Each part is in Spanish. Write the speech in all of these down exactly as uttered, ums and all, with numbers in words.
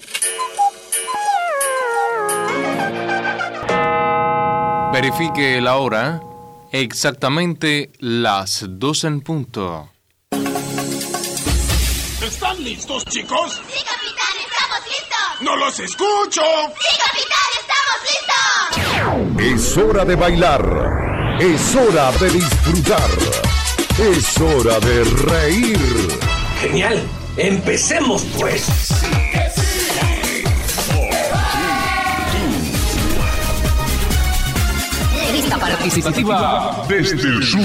Verifique la hora, exactamente las doce en punto. ¿Están listos, chicos? ¡Sí, capitán! ¡Estamos listos! ¡No los escucho! ¡Sí, capitán! ¡Estamos listos! Es hora de bailar, es hora de disfrutar, es hora de reír. Genial, empecemos pues. Lista participativa desde el sur.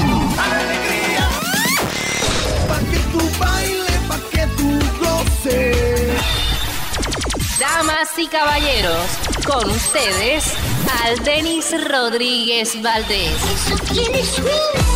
Pa' que tú bailes, pa' que tú goces. Damas y caballeros, con ustedes, Aldenis Rodríguez Valdés. ¡Eso tiene swing!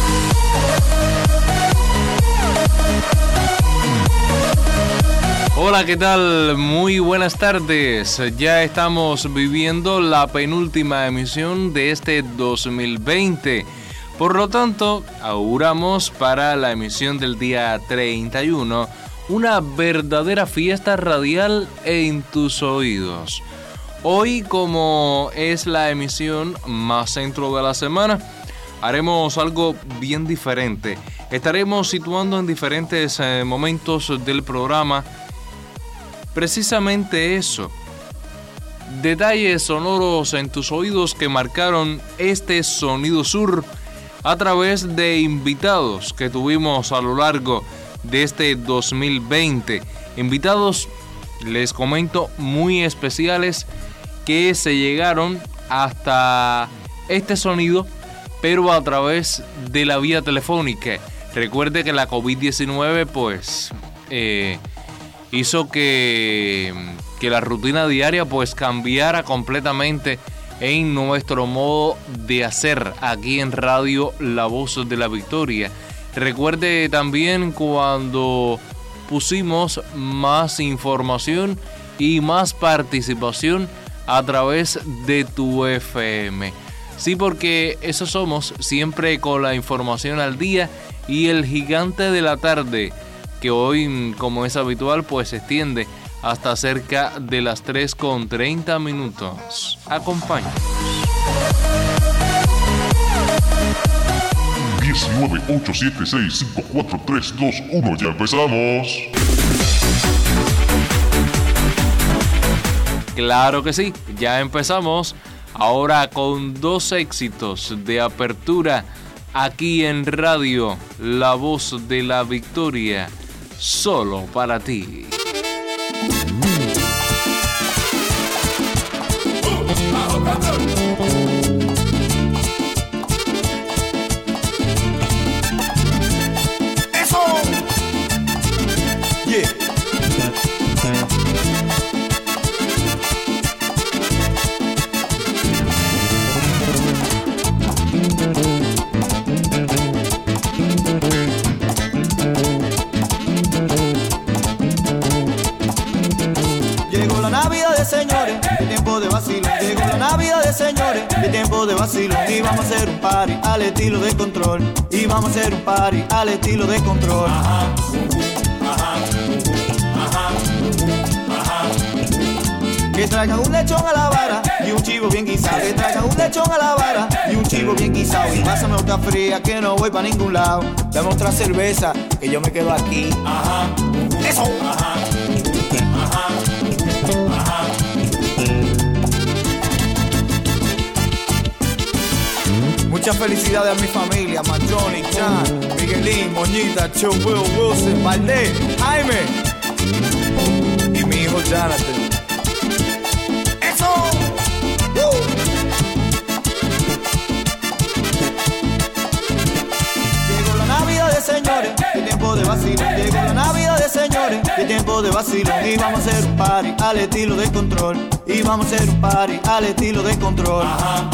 Hola, ¿qué tal? Muy buenas tardes. Ya estamos viviendo la penúltima emisión de este dos mil veinte. Por lo tanto, auguramos para la emisión del día treinta y uno una verdadera fiesta radial en tus oídos. Hoy, como es la emisión más centro de la semana, haremos algo bien diferente. Estaremos situando en diferentes eh, momentos del programa precisamente eso, detalles sonoros en tus oídos que marcaron este Sonido Sur a través de invitados que tuvimos a lo largo de este dos mil veinte. Invitados, les comento, muy especiales que se llegaron hasta este sonido, pero a través de la vía telefónica. Recuerde que la COVID diecinueve pues eh, hizo que, que la rutina diaria pues cambiara completamente en nuestro modo de hacer aquí en Radio La Voz de la Victoria. Recuerde también cuando pusimos más información y más participación a través de tu F M. Sí, porque eso somos, siempre con la información al día y el gigante de la tarde, que hoy, como es habitual, pues se extiende hasta cerca de las tres con treinta minutos. Acompáñanos. diecinueve, ocho, siete, seis, cinco, cuatro, tres, dos, uno, ya empezamos. Claro que sí, ya empezamos. Ahora con dos éxitos de apertura aquí en Radio La Voz de la Victoria. Solo para ti. ¡Eso! Yeah. Señores, de tiempo de vacilo. Llegó la Navidad de señores, de tiempo de vacilo. Y vamos a hacer un party al estilo de Control. Y vamos a hacer un party al estilo de Control. Ajá, ajá, ajá, ajá. Que traigan un lechón a la vara y un chivo bien guisado. Que traigan un lechón a la vara y un chivo bien guisado. Y pásame otra fría que no voy para ningún lado. Dame otra cerveza que yo me quedo aquí. Ajá, eso. Ajá, ajá. Muchas felicidades a mi familia, Manchoni, Chan, Miguelín, Moñita, Cho, Will, Wilson, Valdés, Jaime y mi hijo Jonathan. ¡Eso! ¡Uh! Llegó la Navidad de señores, de tiempo de vacilo. Llegó la Navidad de señores, de tiempo de vacilo. Y vamos a hacer un party al estilo de Control. Y vamos a hacer un party al estilo de Control. Ajá.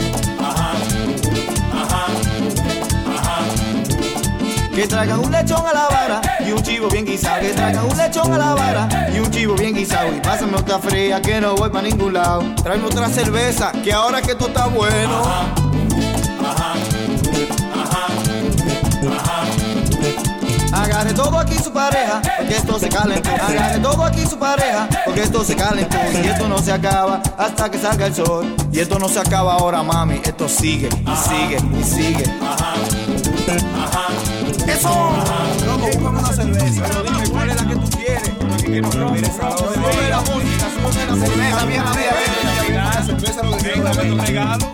Que traigan un lechón a la vara y un chivo bien guisado. Que traigan un lechón a la vara y un chivo bien guisado. Y pásame otra fría que no voy para ningún lado. Tráeme otra cerveza que ahora que esto está bueno. Ajá, ajá, ajá, ajá. Agarre todo aquí su pareja, porque esto se calentó. Agarre todo aquí su pareja, porque esto se calentó. Y esto no se acaba hasta que salga el sol. Y esto no se acaba ahora, mami. Esto sigue y sigue y sigue. Ajá, ajá. ¡Eso! Loco, buscame una cerveza. Pero dime, ¿cuál es la que tú quieres? Que no quiero mires a la hora. Sube la música, sube la cerveza, vieja, vieja, vieja. La cerveza lo que tengo, un regalo.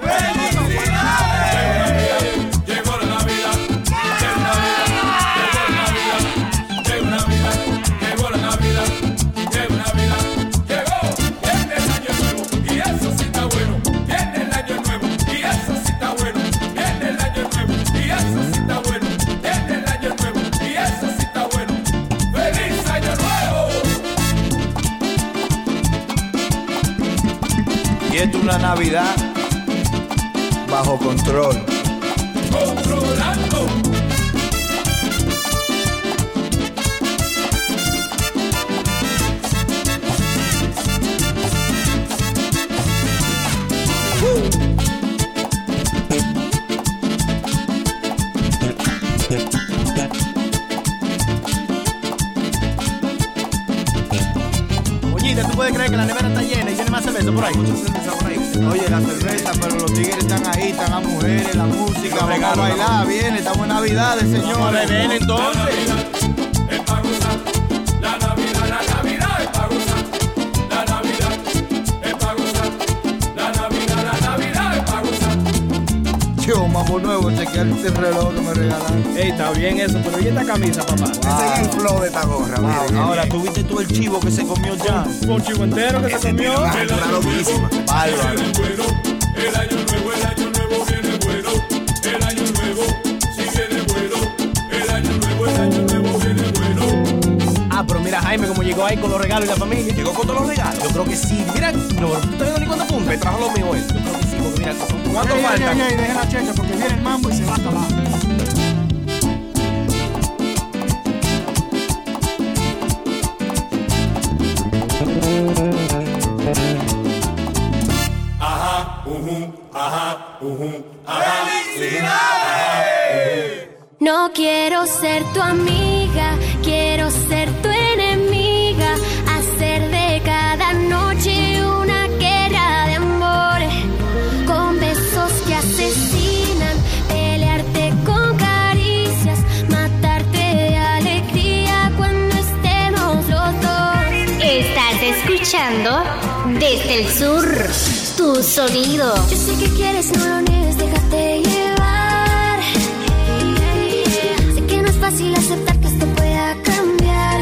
Llegó la Navidad, llegó la Navidad, llegó la Navidad, llegó la Navidad, llegó la Navidad, llegó, viene el año nuevo y eso sí está bueno, viene el año nuevo y eso sí está bueno, viene el año nuevo y eso sí está bueno, viene el año nuevo y eso sí está bueno, ¡feliz año nuevo! Y esto es una Navidad bajo control. Controlando. Oye, ¿tú puedes creer que la nevera está llena y tiene más cerveza por ahí? Oye, la cerveza, pero los tigres están ahí, están las mujeres, la música, vamos a bailar, viene, estamos en Navidades, señores. Vamos a beber entonces. Es para gozar, la Navidad, la Navidad es para gozar, la Navidad es para gozar, la Navidad, la Navidad es para gozar. Yo, mambo nuevo, chequear este reloj que me regalaron. Ey, está bien eso, pero ¿y esta camisa, papá? Ese es el flow de esta gorra, miren. Ahora, ¿tú viste tú el chivo que se comió ya? Un chivo entero que se comió. Una loquísima. Bárbaro. Bueno, el año nuevo, el año nuevo viene bueno, el año nuevo sí viene bueno, el año nuevo, el año nuevo viene bueno. Ah, pero mira Jaime como llegó ahí con los regalos y la familia. ¿Llegó con todos los regalos? Yo creo que sí. Mira, no, ¿tú estás viendo ni cuántos puntos? Me trajo lo mío él. Yo creo que sí, porque mira, ¿cuánto Ey, falta? ey, ey, dejen la checa porque viene el mambo y se va a acabar. Ajá, ujú, ajá, ujú, ajá. No quiero ser tu amiga, quiero ser tu enemiga. Hacer de cada noche una guerra de amor. Con besos que asesinan, pelearte con caricias, matarte de alegría cuando estemos los dos. Estás escuchando desde el sur tu sonido. Yo sé que quieres, no lo niegues, déjate llevar. Sé que no es fácil aceptar que esto pueda cambiar.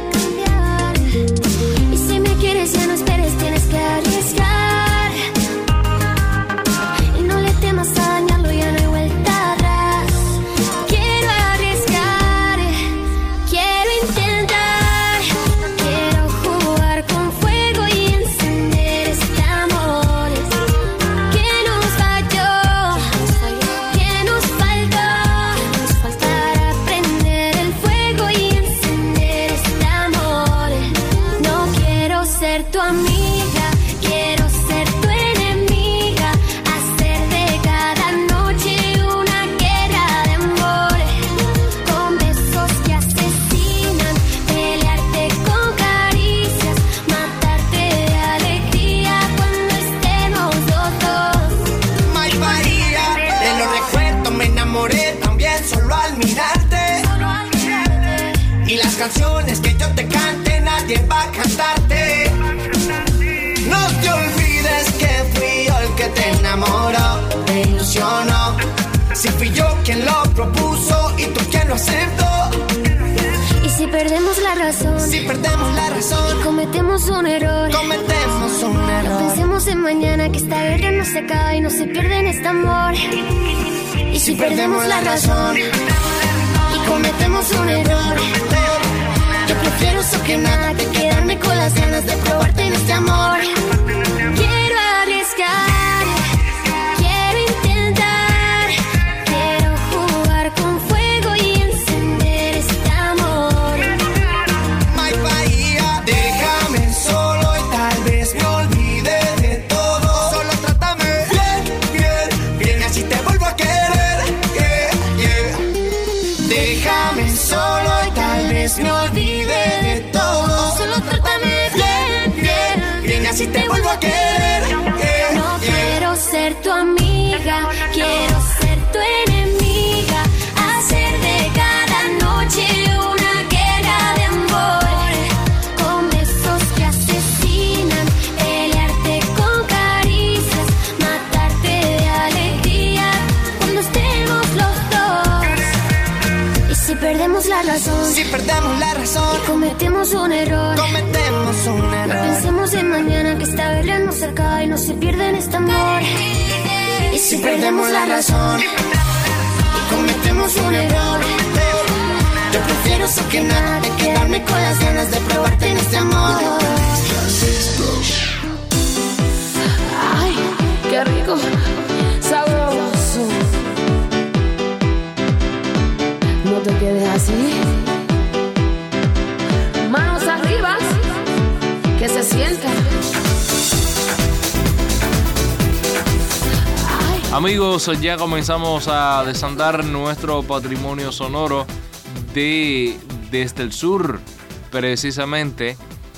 Y si me quieres, ya no esperes, tienes que arriesgar. Y no le temas a dañarlo, ya no hay vuelta atrás. Quiero arriesgar, quiero intentar. Quiero jugar con fuego y encender este amor. Que nos falló, que nos faltó para prender el fuego y encender este amor. No quiero ser tu amiga, quiero ser tu enemiga. Hacer de cada noche una guerra de amor. Con besos que asesinan, pelearte con caricias, matarte de alegría cuando estemos los dos. May María, de los recuerdos me enamoré también solo al mirarte. Y las canciones que yo te cante nadie va a cantarte. No te olvides que fui yo el que te enamoró, te ilusionó. Si fui yo quien lo propuso y tú quien lo aceptó. Y si perdemos la razón, Si perdemos la razón, cometemos un error. cometemos un No error. pensemos en mañana, que esta guerra no se acaba y no se pierde en este amor. Y si perdemos la razón y cometemos un error, yo prefiero eso que nada, que quedarme con las ganas de probarte en este amor. Quiero arriesgar, quiero intentar, quiero jugar con fuego y encender este amor. May Bahía, déjame solo y tal vez me olvide de todo. Solo trátame bien, bien, bien, así te vuelvo a querer. Yeah, yeah. Déjame solo y tal así te vuelvo a querer. Yeah, No yeah. quiero ser tu amiga, quiero ser tu enemiga. Hacer de cada noche una guerra de amor. Con besos que asesinan, pelearte con caricias, matarte de alegría cuando estemos los dos. Y si perdemos la razón, Si perdemos la razón, cometemos un error. cometemos un No error. pensemos en mañana, que esta guerra nos cerca y no se pierde en este amor. Y si perdemos la razón, Cometemos un error. Yo prefiero ser que nada, de quedarme con las ganas de probarte en este amor. ay, qué rico, sabroso. No te quedes así. Manos arriba, que se sienta. Amigos, ya comenzamos a desandar nuestro patrimonio sonoro de Desde el Sur, precisamente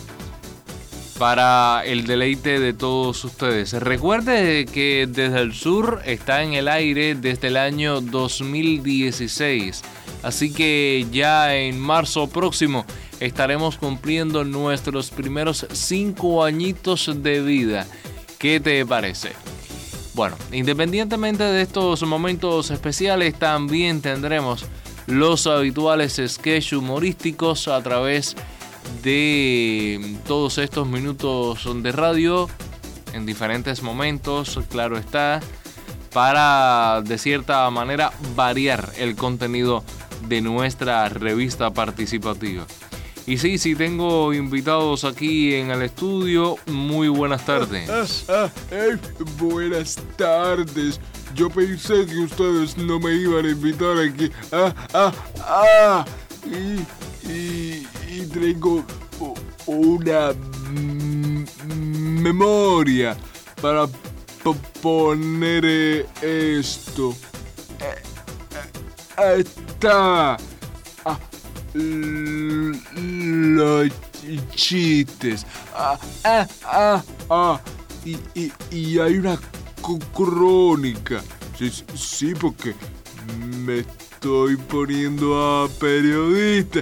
para el deleite de todos ustedes. Recuerde que Desde el Sur está en el aire desde el año dos mil dieciséis, así que ya en marzo próximo estaremos cumpliendo nuestros primeros cinco añitos de vida. ¿Qué te parece? Bueno, independientemente de estos momentos especiales, también tendremos los habituales sketches humorísticos a través de todos estos minutos de radio en diferentes momentos, claro está, para de cierta manera variar el contenido de nuestra revista participativa. Y sí, sí, tengo invitados aquí en el estudio. Muy buenas tardes. Ah, ah, eh, buenas tardes. Yo pensé que ustedes no me iban a invitar aquí. Ah, ah, ah. Y, y, y tengo una mm, memoria para po- poner eh, esto. Eh, eh, está. Ah, l- los chistes. Ah, ah, ah, ah. Y, y, y hay una c- crónica. Sí, sí, porque me estoy poniendo a periodista.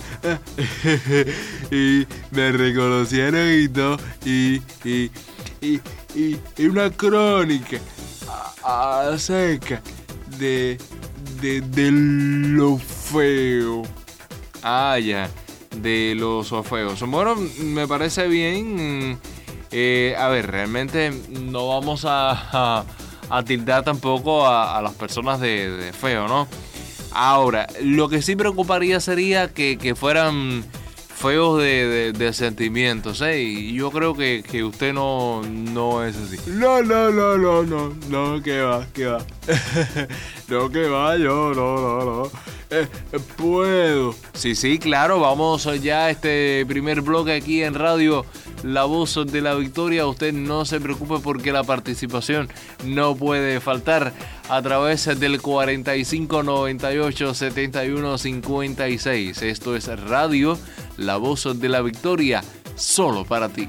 Y me reconocieron y todo. Y, y, y, y, y una crónica a- acerca de, de, de lo feo. Ah, ya, de los feos. Bueno, me parece bien. Eh, a ver, realmente no vamos a, a, a tildar tampoco a, a las personas de, de feo, ¿no? Ahora, lo que sí preocuparía sería que, que fueran feos de, de, de sentimientos, ¿eh? Y yo creo que, que usted no, no es así. No, no, no, no, no, no, que va, que va. No, que va, yo, no, no, no. Eh, puedo. Sí, sí, claro, vamos ya a este primer bloque aquí en radio La Voz de la Victoria. Usted no se preocupe porque la participación no puede faltar a través del cuarenta y cinco noventa y ocho setenta y uno cincuenta y seis. Esto es radio La Voz de la Victoria, solo para ti.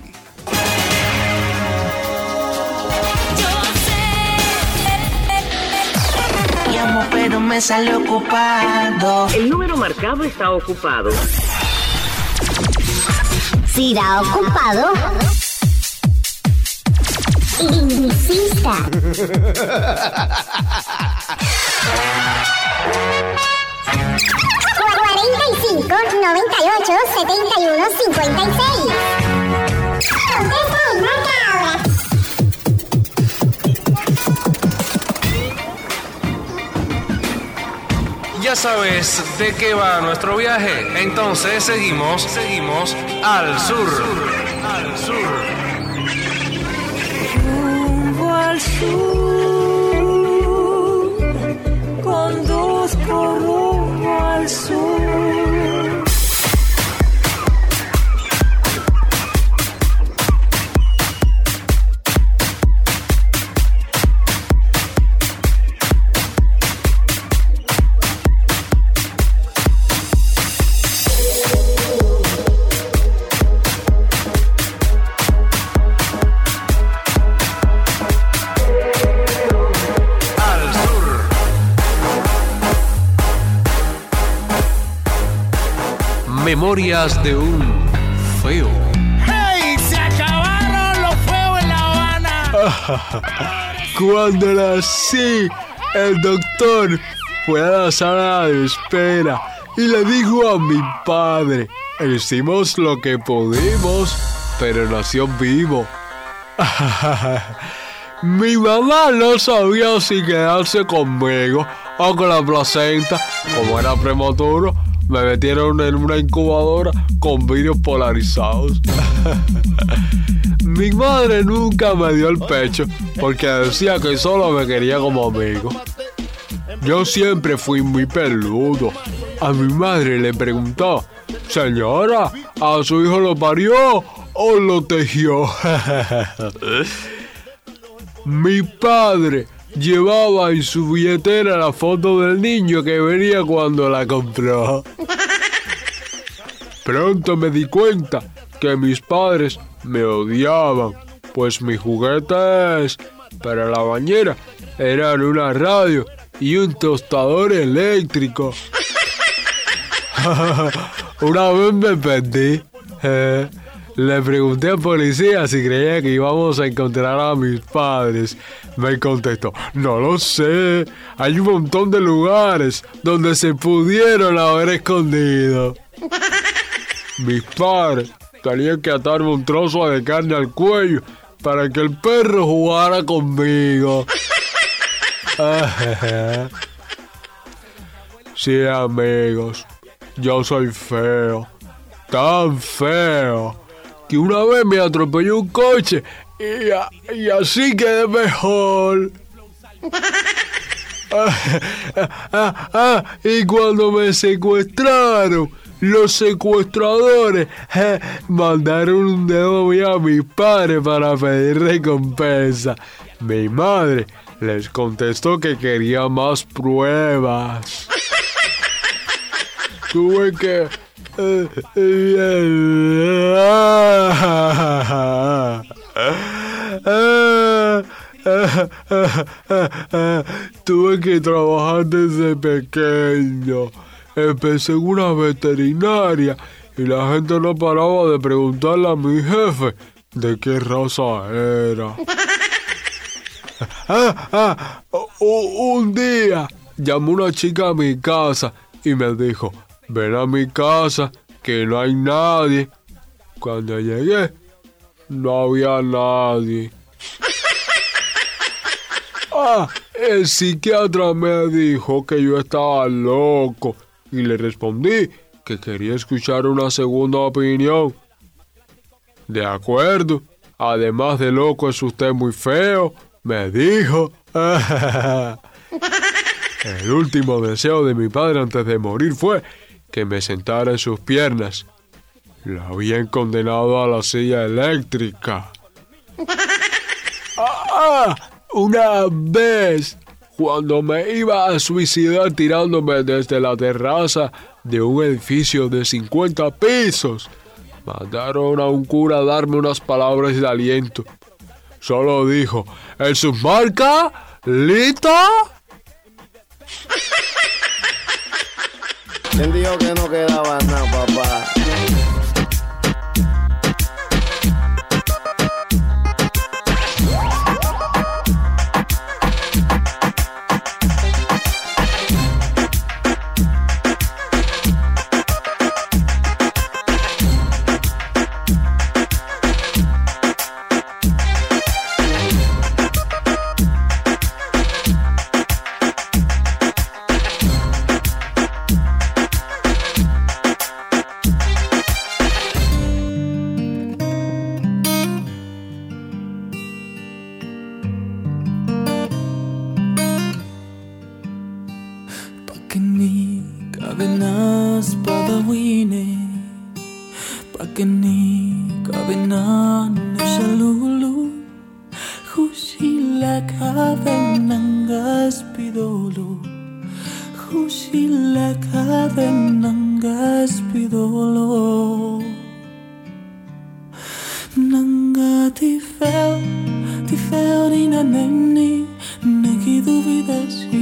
Llamo pero me sale ocupado. El número marcado está ocupado. Si irá ocupado, insista. cuarenta y cinco noventa y ocho setenta y uno cincuenta y seis. Contesta y marca ahora. Ya sabes de qué va nuestro viaje, entonces seguimos, seguimos al sur, al sur. Rumbo al sur, conduzco rumbo al sur. Memorias de un feo. ¡Hey! ¡Se acabaron los feos en La Habana! Cuando nací, el doctor fue a la sala de espera y le dijo a mi padre: hicimos lo que pudimos, pero nació vivo. Mi mamá no sabía si quedarse conmigo o con la placenta. Como era prematuro, me metieron en una incubadora con vidrios polarizados. Mi madre nunca me dio el pecho porque decía que solo me quería como amigo. Yo siempre fui muy peludo. A mi madre le preguntó: señora, ¿a su hijo lo parió o lo tejió? Mi padre llevaba en su billetera la foto del niño que venía cuando la compró. Pronto me di cuenta que mis padres me odiaban, pues mis juguetes para la bañera eran una radio y un tostador eléctrico. Una vez me perdí. Eh, le pregunté al policía si creía que íbamos a encontrar a mis padres. Me contestó: no lo sé. Hay un montón de lugares donde se pudieron haber escondido. Mis padres tenían que atarme un trozo de carne al cuello para que el perro jugara conmigo. Sí, amigos, yo soy feo, tan feo, que una vez me atropelló un coche y, a, y así quedé mejor. ah, ah, ah, y cuando me secuestraron, los secuestradores eh, mandaron un dedo mío a mis padres para pedir recompensa. Mi madre les contestó que quería más pruebas. Tuve que... Eh, eh, ah, ah, ah, ah, ah, tuve que trabajar desde pequeño. Empecé en una veterinaria y la gente no paraba de preguntarle a mi jefe de qué raza era. ah, ah, un día llamó una chica a mi casa y me dijo: ven a mi casa que no hay nadie. Cuando llegué, no había nadie. Ah, el psiquiatra me dijo que yo estaba loco y le respondí que quería escuchar una segunda opinión. De acuerdo, además de loco es usted muy feo, me dijo. El último deseo de mi padre antes de morir fue que me sentara en sus piernas. Lo habían condenado a la silla eléctrica. ¡Ah! Una vez, cuando me iba a suicidar tirándome desde la terraza de un edificio de cincuenta pisos, mandaron a un cura a darme unas palabras de aliento. Solo dijo: ¿en su marca? ¿Lita? ¿Quién dijo que no quedaba nada, papá?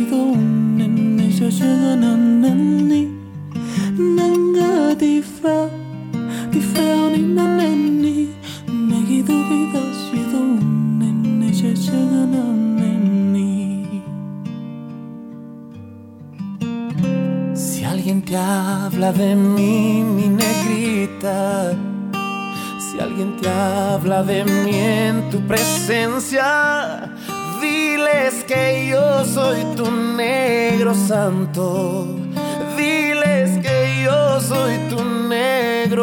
Nanga di fel feo ni na neni 내기 두비다 시도 내 제정한 neni. Si alguien te habla de mí, mi negrita, si alguien te habla de mí en tu presencia, diles que yo soy tu negro santo. Diles que yo soy tu negro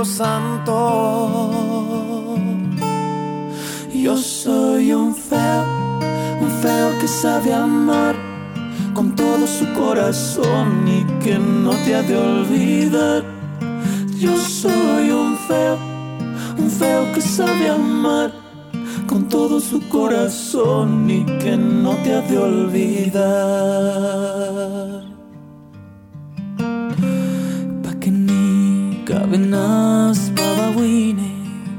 santo. Yo soy un feo, un feo que sabe amar con todo su corazón y que no te ha de olvidar. Yo soy un feo, un feo que sabe amar con todo su corazón y que no te ha de olvidar. Pakeni kabenas babawine,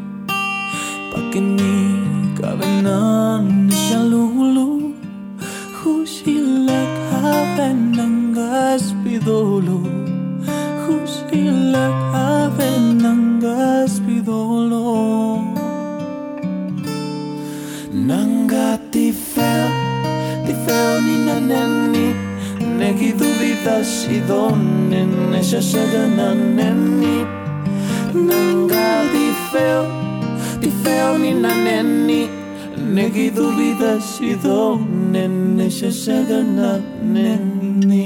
pakeni kabenan shalulu, hushilak habenangas pidolo, hushilak habenangas pidolo. Nanga ti feo, ti feo ni na neni, negi dubita shidon nene shashagana neni. Nanga ti feo, ti feo ni na neni, negi dubita shidon nene shashagana neni.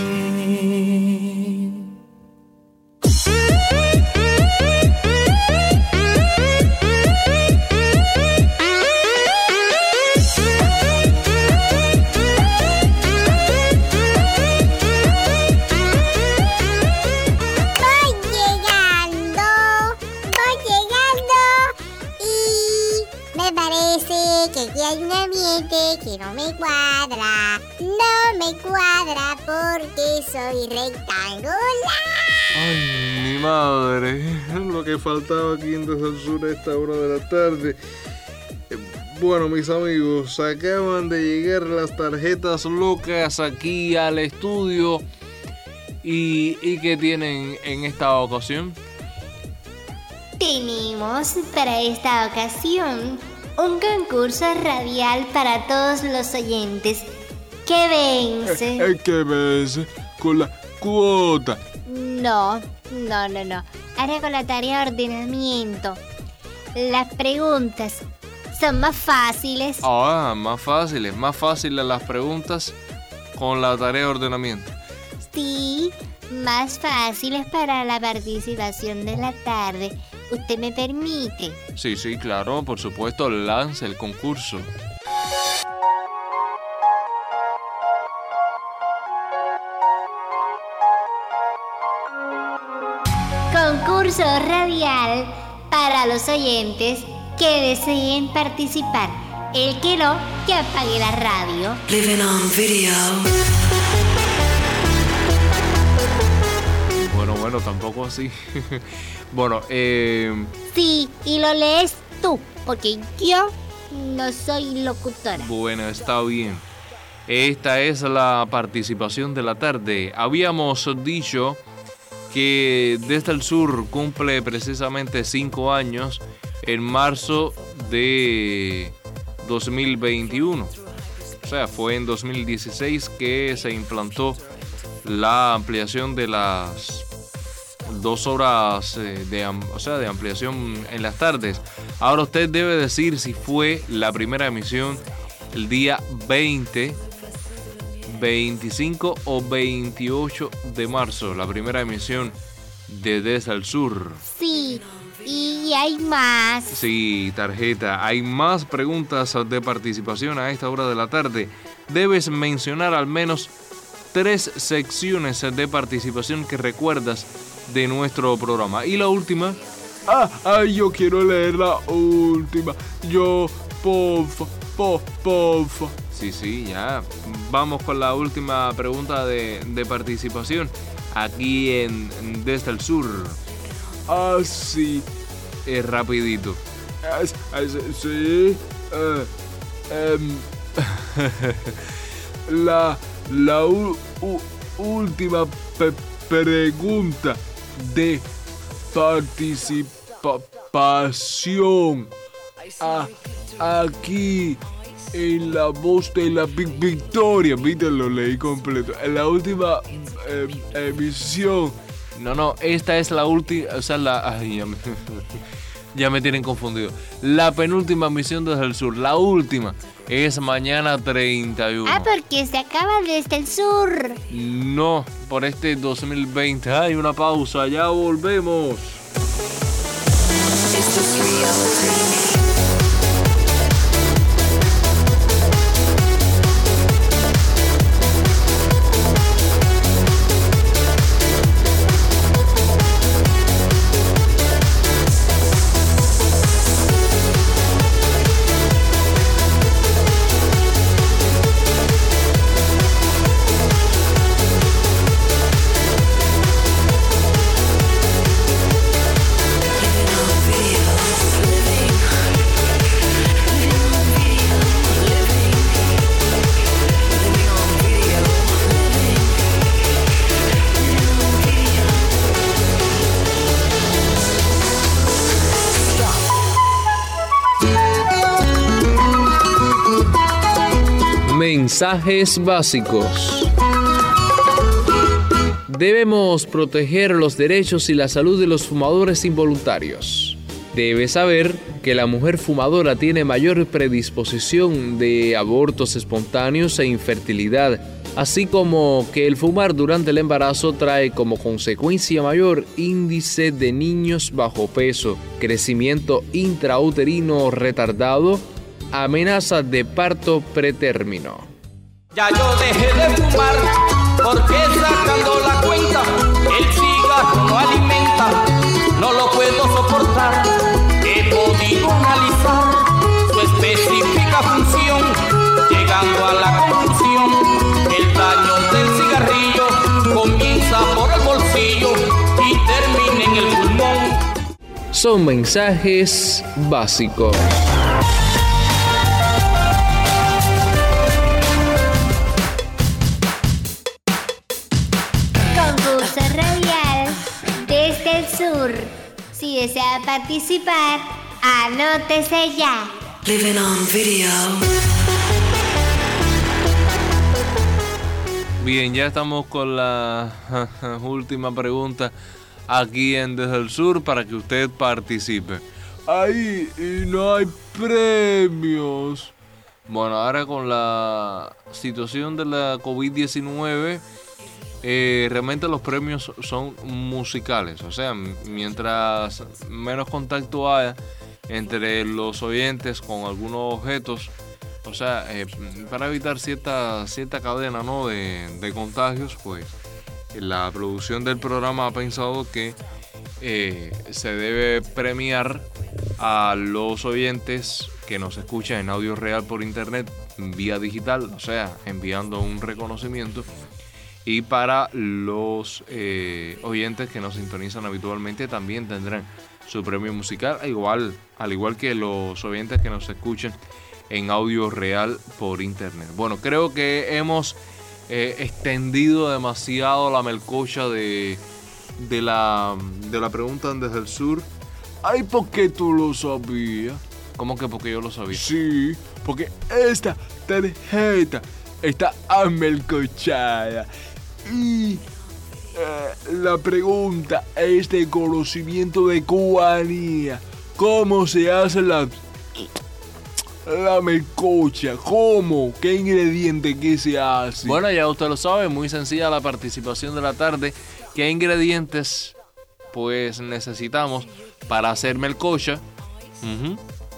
Que no me cuadra, no me cuadra porque soy rectangular. Ay, mi madre, lo que faltaba aquí en Desde el Sur a esta hora de la tarde. Eh, Bueno, mis amigos, acaban de llegar las tarjetas locas aquí al estudio. ¿Y, y qué tienen en esta ocasión? Tenemos para esta ocasión un concurso radial para todos los oyentes que vence. Eh, eh, que vence con la cuota. No, no, no, no. Ahora con la tarea de ordenamiento. Las preguntas son más fáciles. Ah, más fáciles, más fáciles las preguntas con la tarea de ordenamiento. Sí, más fáciles para la participación de la tarde. ¿Usted me permite? Sí, sí, claro, por supuesto, lance el concurso. Concurso radial para los oyentes que deseen participar. El que no, que apague la radio. Living on video. Bueno, bueno, tampoco así. Bueno, eh... Sí, y lo lees tú, porque yo no soy locutora. Bueno, está bien. Esta es la participación de la tarde. Habíamos dicho que Desde el Sur cumple precisamente cinco años en marzo de dos mil veintiuno. O sea, fue en dos mil dieciséis que se implantó la ampliación de las dos horas de, o sea, de ampliación en las tardes. Ahora usted debe decir si fue la primera emisión el día veinte, veinticinco o veintiocho de marzo, la primera emisión de Desde el Sur. Sí, y hay más. Sí, tarjeta, hay más preguntas de participación a esta hora de la tarde. Debes mencionar al menos tres secciones de participación que recuerdas de nuestro programa. Y la última. Ah, ay, yo quiero leer la última. Yo, porfa, por, porfa. Sí, sí, ya. Vamos con la última pregunta de, de participación aquí en, en Desde el Sur. Ah, sí. Es rapidito. Ah, sí. Uh, um, la la u, u, última pe, pregunta de participa, pasión. A, aquí en la voz de la Big Victoria. Viste, lo leí completo. En la última eh, emisión. No, no, esta es la última, o sea, la... Ay, ya me, ya me tienen confundido. La penúltima emisión desde el sur, la última, es mañana treinta y uno. Ah, porque se acaba desde el sur. No, por este dos mil veinte. Hay una pausa, ya volvemos. Esto es reality. Mensajes básicos. Debemos proteger los derechos y la salud de los fumadores involuntarios. Debes saber que la mujer fumadora tiene mayor predisposición de abortos espontáneos e infertilidad, así como que el fumar durante el embarazo trae como consecuencia mayor índice de niños bajo peso, crecimiento intrauterino retardado, amenaza de parto pretérmino. Ya yo dejé de fumar, porque sacando la cuenta, el cigarro no alimenta, no lo puedo soportar. He podido analizar su específica función, llegando a la conclusión, el daño del cigarrillo comienza por el bolsillo y termina en el pulmón. Son mensajes básicos. Si desea participar, anótese ya. Living on video. Bien, ya estamos con la última pregunta aquí en Desde el Sur para que usted participe. Ahí y no hay premios. Bueno, ahora con la situación de la covid diecinueve, eh, realmente los premios son musicales. O sea, mientras menos contacto haya entre los oyentes con algunos objetos, o sea, eh, para evitar cierta, cierta cadena, ¿no?, de, de contagios, pues la producción del programa ha pensado que eh, se debe premiar a los oyentes que nos escuchan en audio real por internet vía digital, o sea, enviando un reconocimiento, y para los eh, oyentes que nos sintonizan habitualmente también tendrán su premio musical, igual, al igual que los oyentes que nos escuchan en audio real por internet. Bueno, creo que hemos eh, extendido demasiado la melcocha de, de, la, de la pregunta desde el sur. Ay, ¿por qué tú lo sabías? ¿Cómo que porque yo lo sabía? Sí, porque esta tarjeta está amelcochada. Y eh, la pregunta es de conocimiento de cubanía. ¿Cómo se hace la, la melcocha? ¿Cómo? ¿Qué ingrediente? ¿Qué se hace? Bueno, ya usted lo sabe, muy sencilla la participación de la tarde. ¿Qué ingredientes pues necesitamos para hacer melcocha? Uh-huh.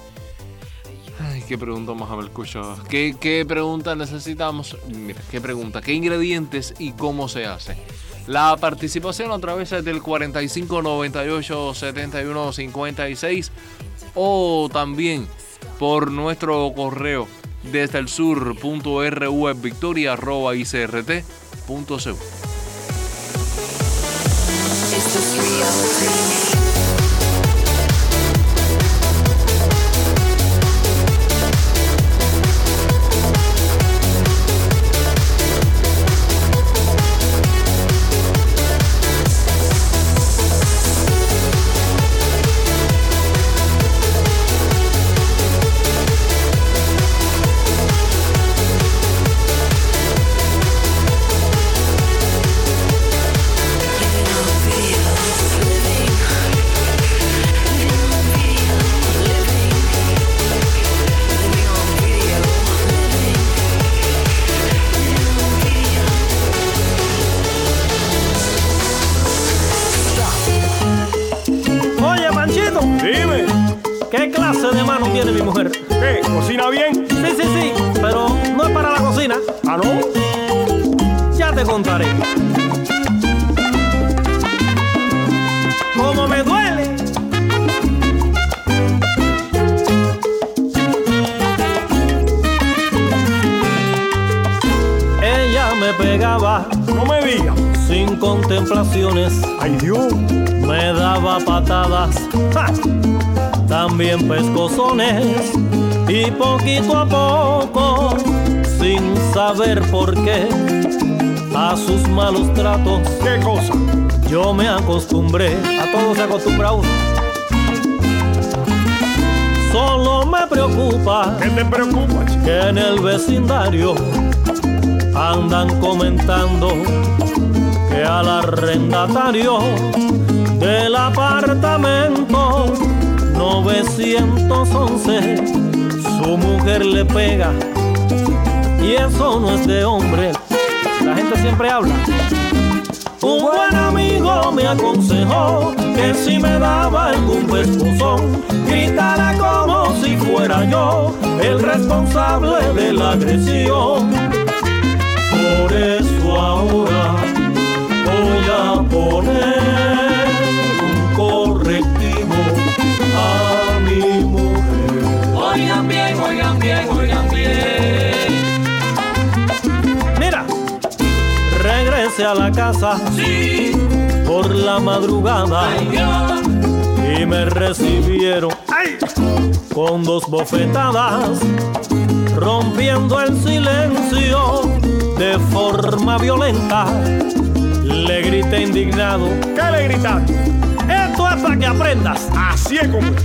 Ay, qué pregunta más a melcocha. ¿Qué, ¿Qué pregunta necesitamos? Mira, qué pregunta. ¿Qué ingredientes y cómo se hace? La participación a través del cuarenta y cinco noventa y ocho setenta y uno cincuenta y seis o también por nuestro correo desde el sur punto r u victoria arroba i c r t punto c u. Esto es reality. ¿Cocina bien? Sí, sí, sí, pero no es para la cocina. ¿Ah, no? Ya te contaré. ¿Cómo me duele? Ella me pegaba. No me digas. Sin contemplaciones. Ay, Dios. Me daba patadas. ¡Ja! También pescozones. Y poquito a poco, sin saber por qué, a sus malos tratos. ¿Qué cosa? Yo me acostumbré. A todo se acostumbra uno. Solo me preocupa. ¿Qué te preocupa, chico? Que en el vecindario andan comentando que al arrendatario del apartamento novecientos once su mujer le pega. Y eso no es de hombre. La gente siempre habla. Un buen amigo me aconsejó que si me daba algún pescozón, gritara como si fuera yo el responsable de la agresión. Por eso ahora voy a poner un correctivo a mi mujer. Oigan bien, oigan bien, oigan bien. Mira, regresé a la casa, sí, por la madrugada. Ay, Dios. Y me recibieron, ¡ay!, con dos bofetadas, rompiendo el silencio de forma violenta. Le grité indignado. ¿Qué le gritaste? Esto es para que aprendas. Así es como.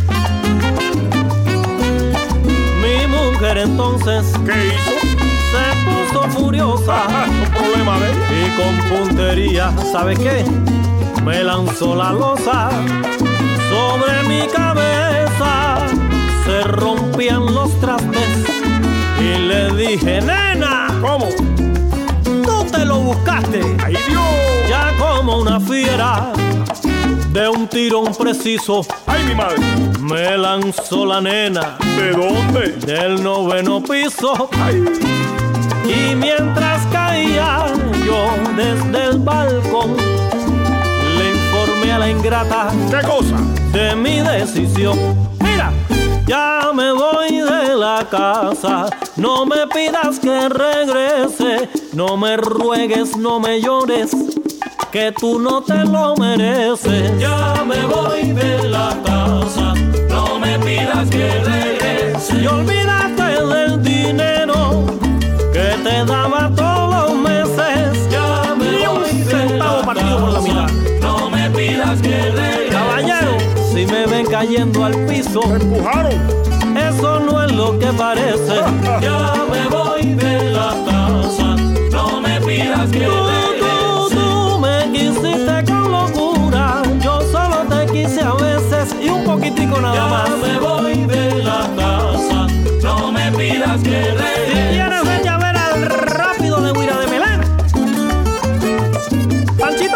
Mi mujer entonces, ¿qué hizo? Se puso furiosa. Un problema de ella. Y con puntería, ¿sabe qué? Me lanzó la losa sobre mi cabeza. Se rompían los trastes y le dije, nena, ¿cómo? Tú te lo buscaste. ¡Ay, Dios! Ya como una fiera, de un tirón preciso. ¡Ay, mi madre! Me lanzó la nena. ¿De dónde? Del noveno piso. ¡Ay! Y mientras caía yo desde el balcón, le informé a la ingrata. ¿Qué cosa? De mi decisión. Mira, ya me voy de la casa. No me pidas que regrese. No me ruegues, no me llores, que tú no te lo mereces. Ya me voy de la casa. No me pidas que regrese. Y olvídate del dinero que te daba todos los meses. Ya me voy de la casa. No me pidas que regrese. Caballero, si me ven cayendo al piso, ¿me empujaron? Eso no es lo que parece. Ya me voy de la casa. No me pidas que regrese. Tú, tú me quisiste con locura. Yo solo te quise a veces y un poquitico nada ya más. Ya me voy de la casa. No me pidas que regrese. Si quieres ven ya ver al rápido de Guira de Melén. Panchito.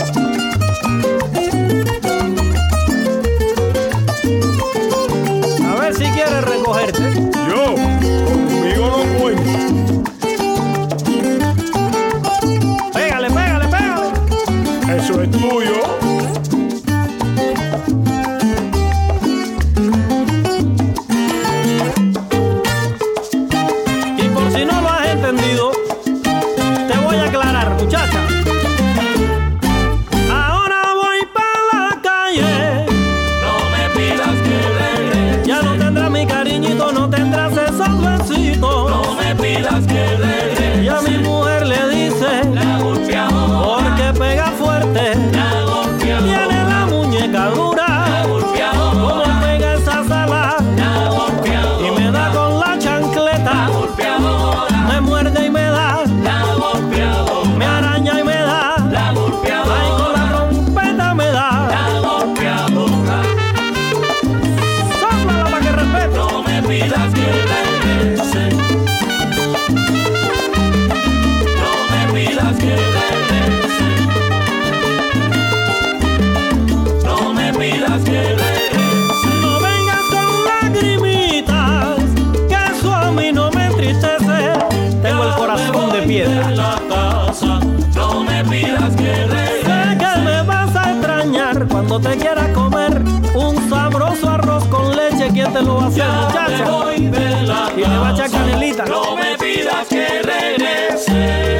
A ver si quieres recogerte. Yo, conmigo no cuento. Pégale, pégale, pégale. Eso es tuyo. Y por si no lo has entendido, te voy a aclarar, muchacha. Ahora voy para la calle. No me pidas que regrese. Ya no tendrás mi cariñito, no tendrás esos besitos. No me pidas que regrese. Y a mi mujer le dice, la golpeadora, porque pega fuerte, la golpeadora, tiene la muñeca dura, la golpeadora, como pega esa sala, la golpeadora, y me da con la chancleta, la golpeadora, me muerde y me da, la golpeadora, me araña y me da, la golpeadora, ay, con la trompeta me da, la golpeadora. sóplala para que respete. No me pidas que regrese. Cuando te quieras comer un sabroso arroz con leche, ¿quién te lo va a hacer, Ya muchacha? me voy de la Y le va a echar casa. canelita. No me pidas que regrese.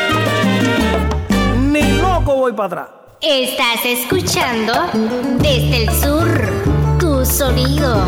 Ni loco voy para atrás. Estás escuchando desde el sur tu sonido.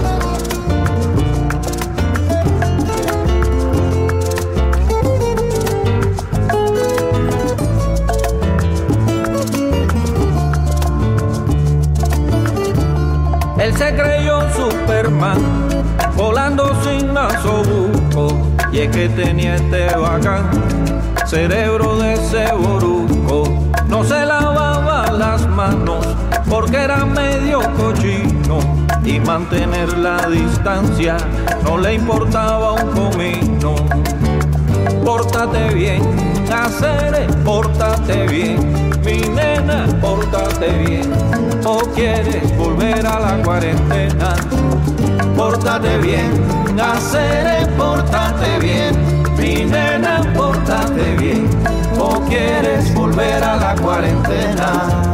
Él se creyó Superman, volando sin nasobuco, y es que tenía este bacán cerebro de ceboruco. No se lavaba las manos porque era medio cochino, y mantener la distancia no le importaba un comino. Pórtate bien, hacer, pórtate bien, mi nena, pórtate bien, o quieres volver a la cuarentena. Pórtate bien, hacer, pórtate bien, mi nena, pórtate bien, o quieres volver a la cuarentena.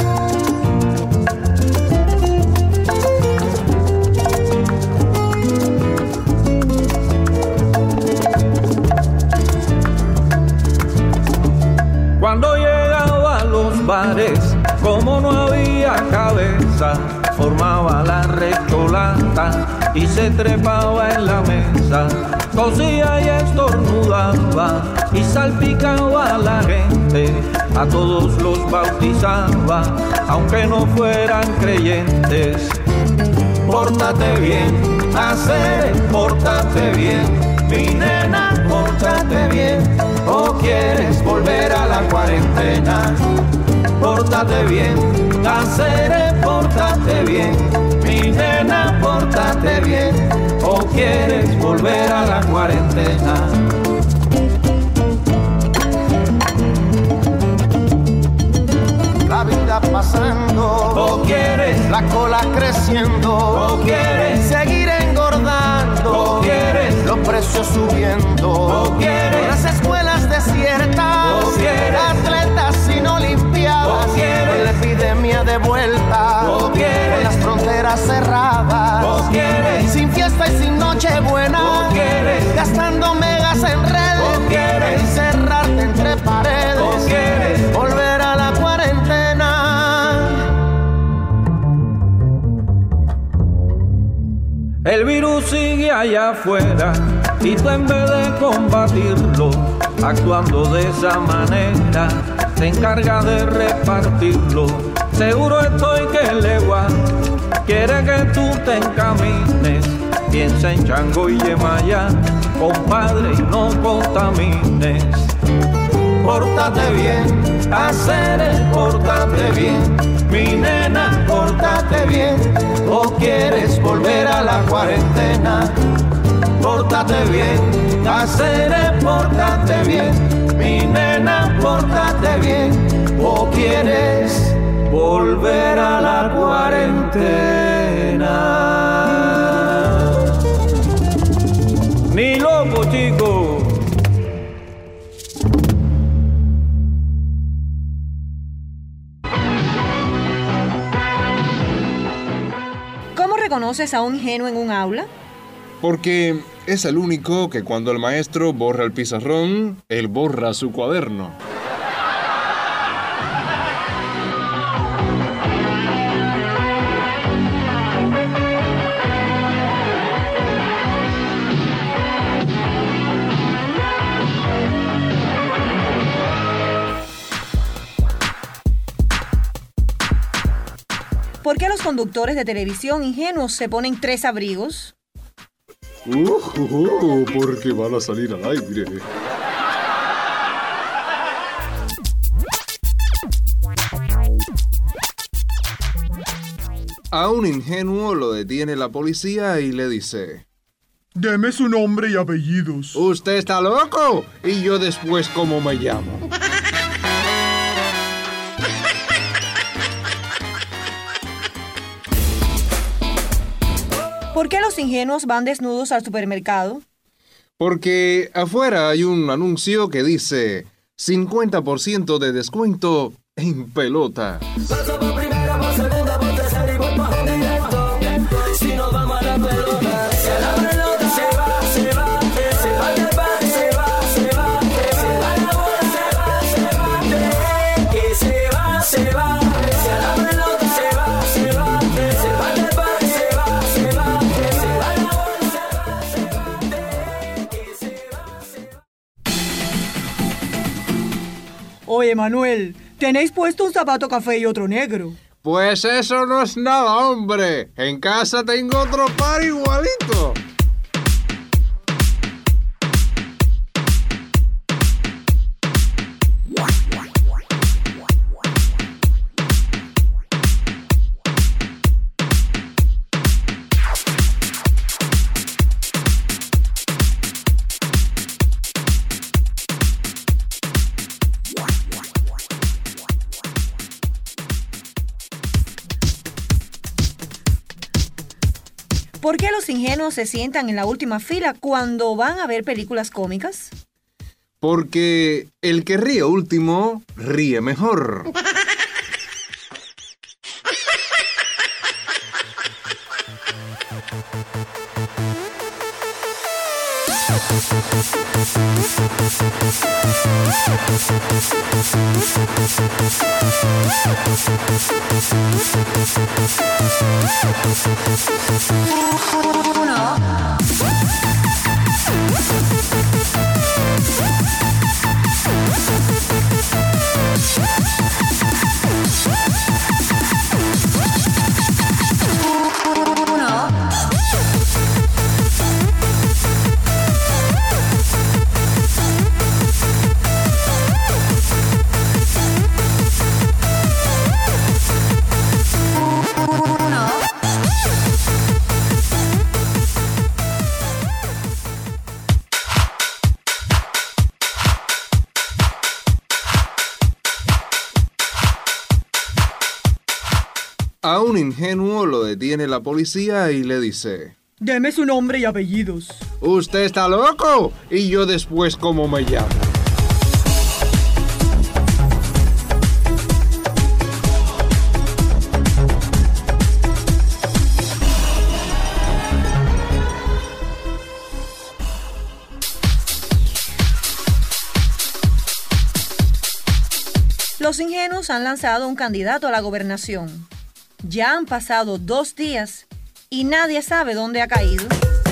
Cuando llegaba a los bares, como no había cabeza, formaba la recholata y se trepaba en la mesa. Tosía y estornudaba y salpicaba a la gente, a todos los bautizaba, aunque no fueran creyentes. Pórtate bien, hacer, pórtate bien, mi nena, pórtate bien, o quieres volver a la cuarentena. Pórtate bien, hacer, pórtate bien, mi nena, pórtate bien, o quieres volver a la cuarentena. La vida pasando, o quieres la cola creciendo, o quieres seguir engordando, o quieres los precios subiendo, o quieres las escuelas desiertas, o quieres atletas sin olimpiadas, o quieres la epidemia de vuelta, o quieres con las fronteras cerradas, o quieres sin fiesta y sin noche buena, o quieres gastando megas en redes, o quieres encerrarte entre paredes, o quieres volver a la cuarentena. El virus sigue allá afuera y tú en vez de combatirlo, actuando de esa manera, te encarga de repartirlo. Seguro estoy que el legua quiere que tú te encamines. Piensa en Chango y Yemaya, compadre, y no contamines. Pórtate bien, hacer, pórtate bien, mi nena, pórtate bien, o quieres volver a la cuarentena. Pórtate bien, hacer, pórtate bien, mi nena, pórtate bien, o quieres volver a la cuarentena. Ni loco, chico. ¿Cómo reconoces a un ingenuo en un aula? Porque es el único que cuando el maestro borra el pizarrón, él borra su cuaderno. ¿Por qué los conductores de televisión ingenuos se ponen tres abrigos? Uh, uh, uh, porque van a salir al aire. A un ingenuo lo detiene la policía y le dice: Deme su nombre y apellidos. ¿Usted está loco? ¿Y yo después cómo me llamo? ¿Por qué los ingenuos van desnudos al supermercado? Porque afuera hay un anuncio que dice cincuenta por ciento de descuento en pelota. Pasa por primera, por segunda, Oye, Manuel, tenéis puesto un zapato café y otro negro. Pues eso no es nada, hombre. En casa tengo otro par igualito. ¿Por qué los ingenuos se sientan en la última fila cuando van a ver películas cómicas? Porque el que ríe último, ríe mejor. A un ingenuo lo detiene la policía y le dice: Deme su nombre y apellidos. ¿Usted está loco? ¿Y yo después cómo me llamo? Los ingenuos han lanzado un candidato a la gobernación. Ya han pasado dos días y nadie sabe dónde ha caído.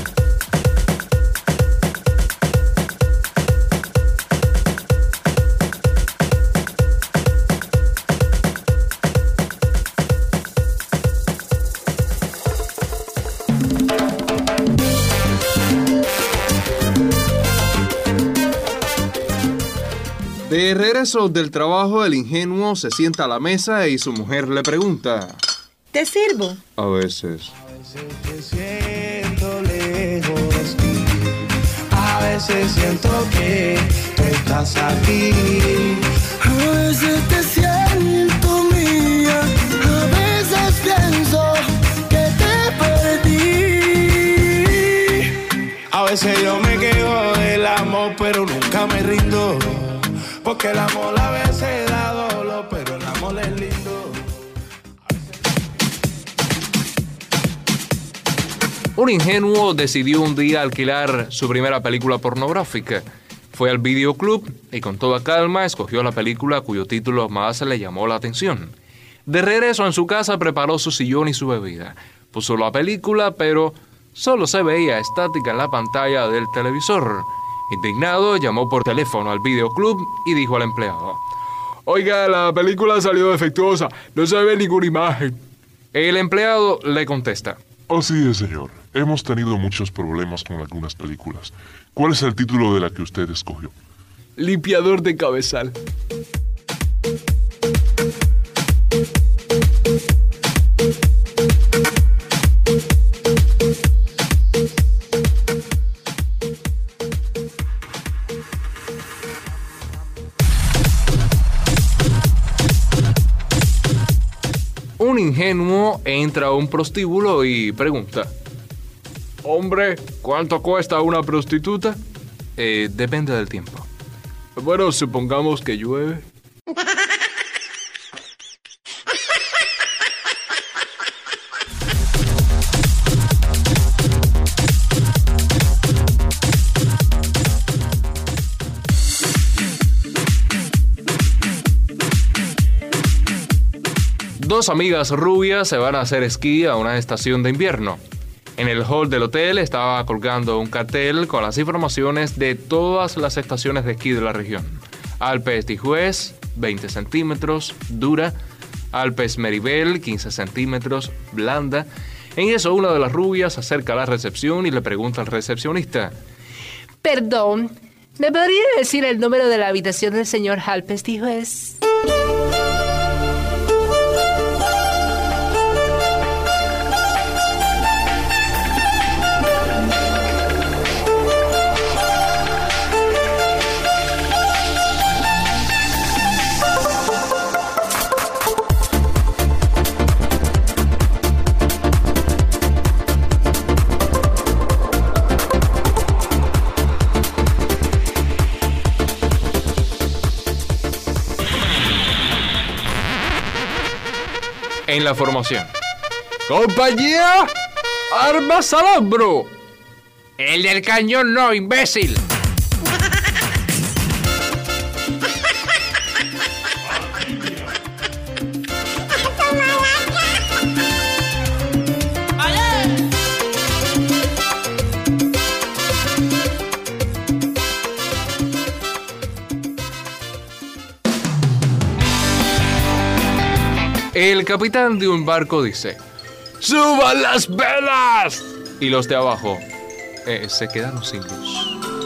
De regreso del trabajo, el ingenuo se sienta a la mesa y su mujer le pregunta: ¿Te sirvo? A veces. A veces te siento lejos de ti. A veces siento que tú estás aquí. A veces te siento mía. A veces pienso que te perdí. A veces yo me quejo del amor, pero nunca me rindo. Porque el amor a veces da dolor, pero el amor es lindo. Un ingenuo decidió un día alquilar su primera película pornográfica. Fue al videoclub y con toda calma escogió la película cuyo título más le llamó la atención. De regreso en su casa preparó su sillón y su bebida. Puso la película, pero solo se veía estática en la pantalla del televisor. Indignado, llamó por teléfono al videoclub y dijo al empleado: Oiga, la película salió defectuosa, no se ve ninguna imagen. El empleado le contesta: Así es, señor. Hemos tenido muchos problemas con algunas películas. ¿Cuál es el título de la que usted escogió? Limpiador de cabezal. Un ingenuo entra a un prostíbulo y pregunta: Hombre, ¿cuánto cuesta una prostituta? Eh, depende del tiempo. Bueno, supongamos que llueve. Dos amigas rubias se van a hacer esquí a una estación de invierno. En el hall del hotel estaba colgando un cartel con las informaciones de todas las estaciones de esquí de la región: Alpes d'Huez, veinte centímetros, dura. Alpes Meribel, quince centímetros, blanda. En eso, una de las rubias se acerca a la recepción y le pregunta al recepcionista: Perdón, ¿me podría decir el número de la habitación del señor Halpestijo? Es... En la formación: ¡Compañía! ¡Armas al hombro! ¡El del cañón no, imbécil! El capitán de un barco dice: ¡Suban las velas! Y los de abajo eh, se quedaron sin luz.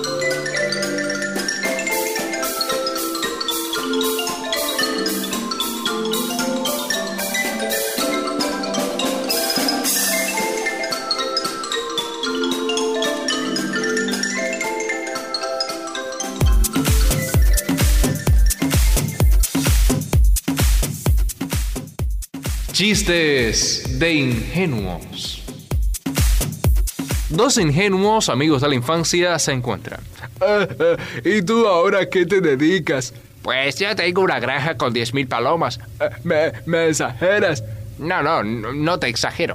Chistes de ingenuos. Dos ingenuos amigos de la infancia se encuentran. Ah, ah, ¿Y tú ahora qué te dedicas? Pues yo tengo una granja con diez mil palomas. Ah, ¿Me, me exageras? No, no, no, no te exagero.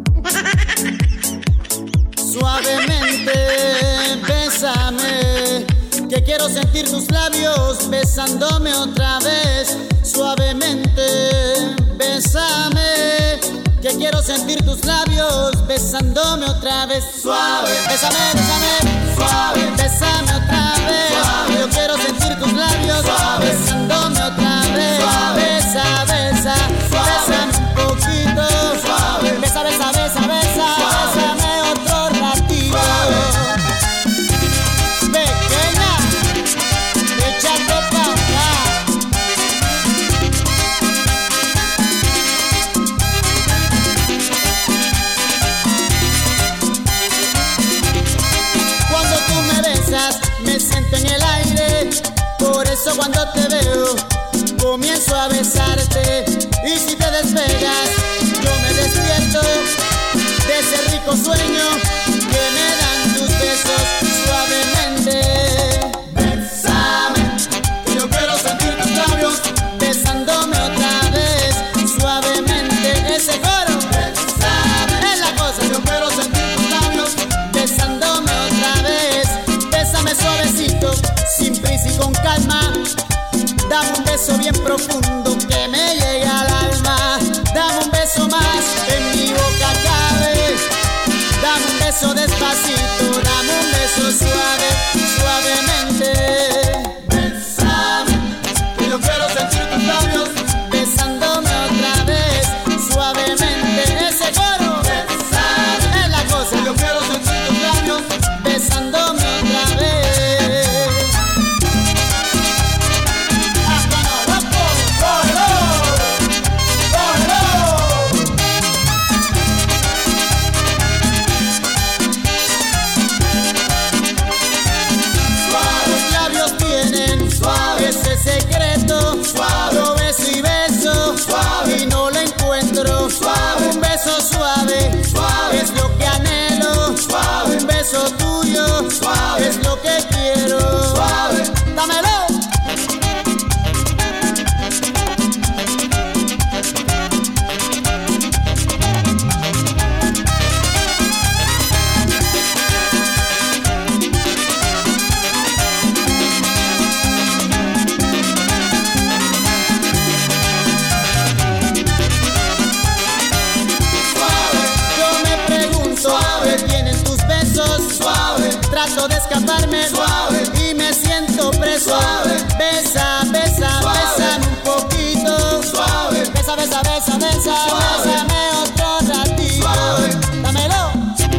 Suavemente, bésame, que quiero sentir tus labios besándome otra vez. Suavemente, bésame, que quiero sentir tus labios besándome otra vez. Suave, bésame, bésame, suave, bésame otra vez. Suave, yo quiero sentir tus labios suave, besándome otra vez. Suave, besa, besa, suave, bésame un poquito. Suave, besa, besa, besa, besa, suave, bésame otro ratito. Suave. Pequeña, échate pa' acá. Cuando tú me besas, me siento en el aire. Por eso cuando te veo, comienzo a besarte. Y si te despegas, yo me despierto de ese rico sueño que me dan tus besos suavemente. Bésame, que yo quiero sentir tus labios besándome otra vez suavemente. Ese coro, bésame, es la cosa. Yo quiero sentir tus labios besándome otra vez. Bésame suavecito, sin prisa y con calma. Dame un beso bien profundo que me llegue al alma. Dame un beso más, en mi boca cabe. Dame un beso despacito, dame un beso suave, suavemente. Bésame, que yo quiero sentir tus labios besándome otra vez, suavemente. Ese coro, bésame, es la cosa. Yo quiero sentir tus labios besándome otra vez. Secreto, suave, yo beso y beso, suave, y no lo encuentro, suave, un beso suave, suave, es lo que anhelo, suave, un beso tuyo, suave, es lo que quiero, suave, dámelo. Trato de escaparme suave y me siento preso. Suave. Besa, besa, suave. Bésame besa, besa, besa, bésame otro ratito. Dámelo.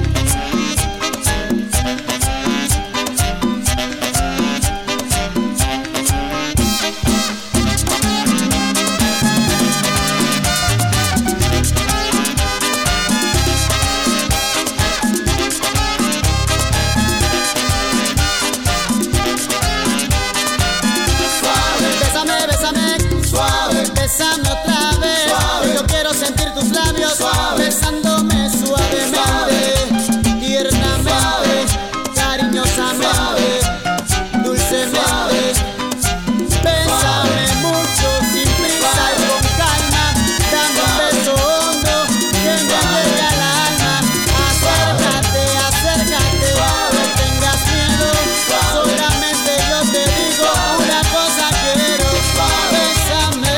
Bésame otra vez, suave. Yo quiero sentir tus labios suave. Besándome suavemente, tiernamente, suave. Cariñosamente, suave. Dulcemente, suave. Bésame mucho, sin prisa y con calma. Dame un beso hondo que me llegue al alma. Acércate, acércate, suave. No tengas miedo, suave. Solamente yo te digo una cosa quiero, suave. Bésame.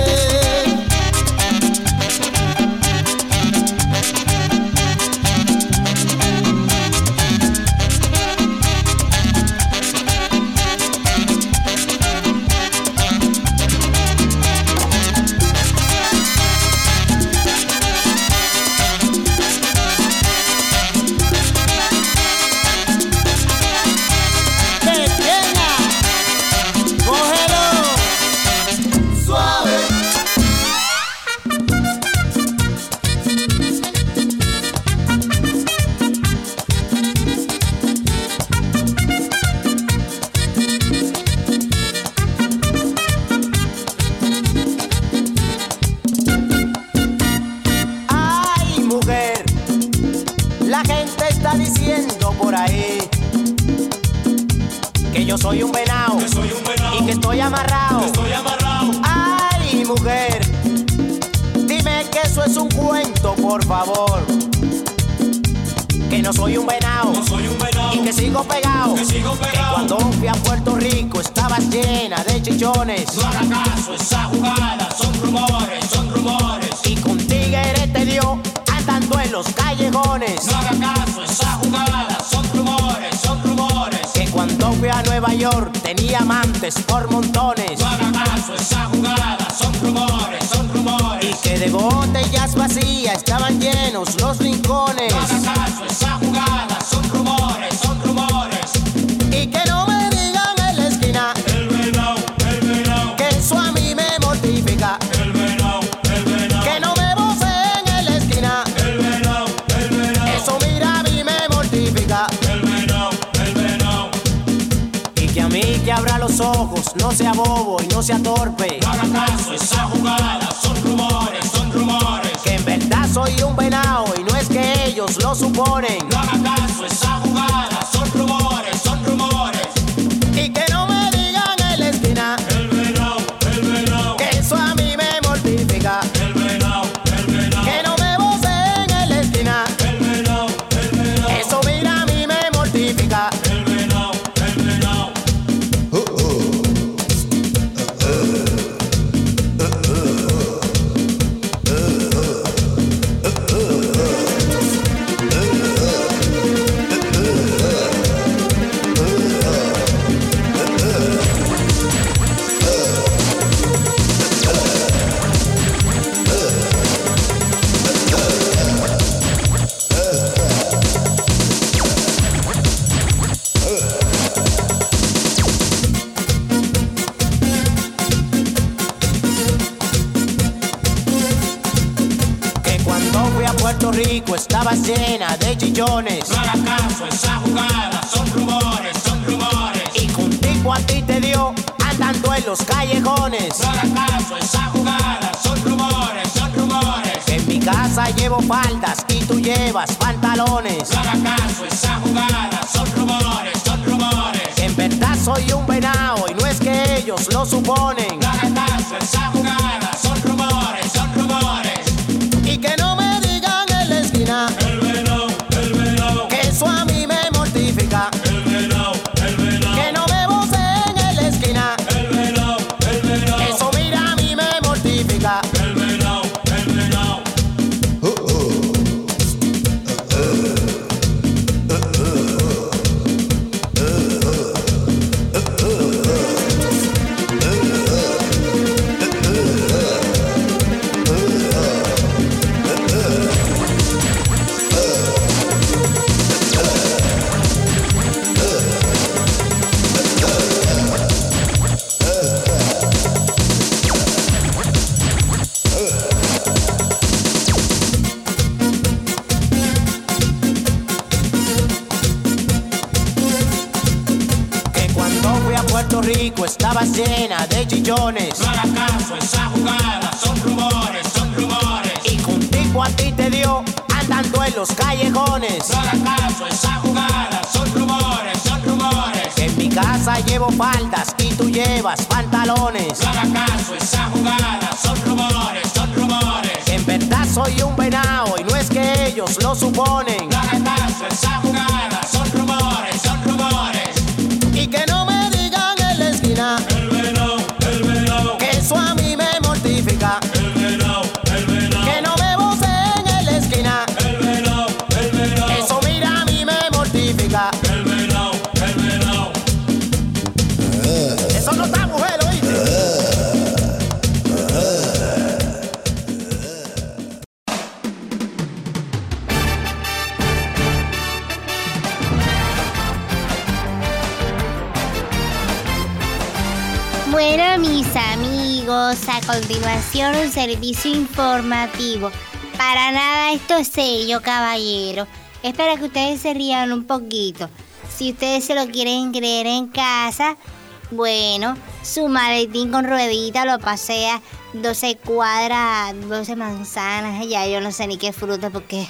Soy un venado, y que estoy amarrado. estoy amarrado. Ay, mujer, dime que eso es un cuento, por favor. Que no soy un venado, no soy un venado. Y que sigo pegado. Que sigo pegado. Que cuando fui a Puerto Rico estabas llena de chichones. No haga caso, esa jugada son rumores, son rumores. Y con tigres te dio andando en los callejones. No haga caso, esa jugada son rumores, son rumores. Que cuando fui a Nueva York tenía amantes por montones. No haga caso, esa jugada son rumores, son rumores. Y que de botellas vacías estaban llenos los rincones. No haga caso, esa jugada son rumores, son rumores. Y que no me digan en la esquina el venao, el venao. Que eso a mí me mortifica. El venao, el venao. Que no me voceen en la esquina. El venao, el venao. Eso mira a mí me mortifica. El venao, el venao. Y que a mí que abra los ojos, no sea bobo y no sea torpe. No haga caso, esa jugada son rumores, son rumores. Que en verdad soy un venao y no es que ellos lo suponen. No haga caso, esa jugada son rumores, son rumores. Y que no me digan en la esquina el venao, el venao. Que eso a mí me mortifica. El venao, el venao. Que no me voceen en la esquina el venao, el venao. Eso mira a mí me mortifica. El venao, el venao. Uh, uh. Puerto Rico estaba llena de chillones. No hagas caso, esa jugada son rumores, son rumores. Y que un tipo a ti te dio andando en los callejones. No hagas caso, esa jugada son rumores, son rumores. Que en mi casa llevo faldas y tú llevas pantalones. No hagas caso, esa jugada son rumores, son rumores. Que en verdad soy un venao y no es que ellos lo suponen. No hagas caso, esa jugada son rumores, son rumores. Y que no me digan en la esquina el venao, el venao. Que eso a mí me mortifica. El venao, el venao. Que no me voceen en la esquina el venao, el venao. Eso mira a mí me mortifica. El venao, el venao. Uh, uh. Uh, uh. Puerto Rico estaba llena de chillones. No hagas caso, esa jugada son rumores, son rumores. Y que un tipo a ti te dio andando en los callejones. No hagas caso, esa jugada son rumores, son rumores. En mi casa llevo faldas y tú llevas pantalones. No hagas caso, esa jugada son rumores, son rumores. En verdad soy un venado y no es que ellos lo suponen. No hagas caso, esa jugada son rumores, son rumores. Y que no me digan en la esquina el venado, el venado, que eso a mí me mortifica. El venado, el venado, que no me voceen en la esquina. El venado, el venado, eso mira a mí me mortifica. El venado, el venado. Eso no está, mujer, ¿oíste? Bueno, mis amigos, a continuación un servicio informativo. Para nada esto es serio, caballero. Es para que ustedes se rían un poquito. Si ustedes se lo quieren creer en casa, bueno, su maletín con ruedita lo pasea doce cuadras, doce manzanas, ya yo no sé ni qué fruta porque...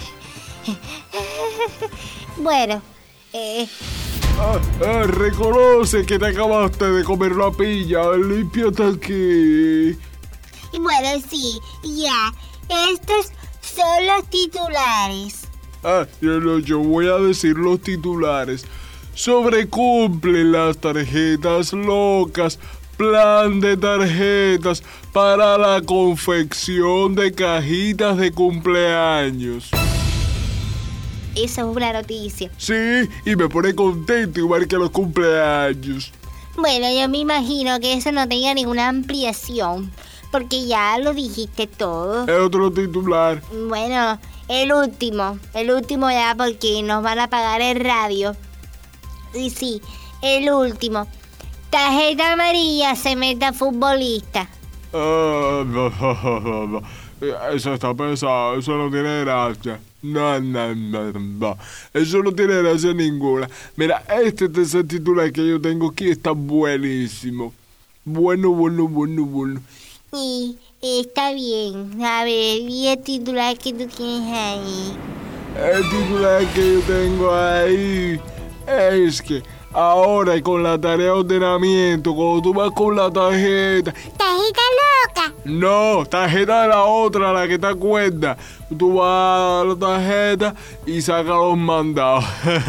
bueno, eh... Ah, ah, reconoce que te acabaste de comer la pilla, límpiate aquí. Bueno, sí, ya, estos son los titulares. Ah, yo, no, yo voy a decir los titulares. Sobrecumplen las tarjetas locas. Plan de tarjetas para la confección de cajitas de cumpleaños. Esa es una noticia. Sí, y me pone contento igual que los cumpleaños. Bueno, yo me imagino que eso no tenga ninguna ampliación, porque ya lo dijiste todo. El otro titular. Bueno, el último, el último ya porque nos van a pagar el radio. Y sí, el último. Tarjeta amarilla se meta futbolista. Uh, no, no, no, no. Eso está pesado, eso no tiene gracia. No, no, no, no. Eso no tiene gracia ninguna. Mira, este tercer titular que yo tengo aquí está buenísimo. Bueno, bueno, bueno, bueno. Y está bien. A ver, ¿y el titular que tú tienes ahí? El titular que yo tengo ahí es que ahora con la tarea de ordenamiento, cuando tú vas con la tarjeta... ¿Tarjeta loca? No, tarjeta de la otra, la que te acuerdas. Tú vas a la tarjeta y sacas los mandados.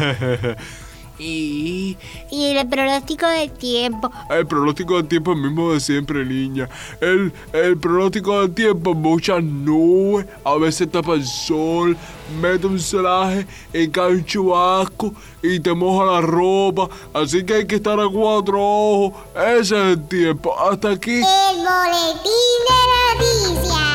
Y... y el pronóstico del tiempo. El pronóstico del tiempo es el mismo de siempre, niña. El, el pronóstico del tiempo, muchas nubes, a veces tapa el sol, mete un celaje, y cae un chubasco y te moja la ropa. Así que hay que estar a cuatro ojos. Ese es el tiempo. Hasta aquí. El boletín de noticias.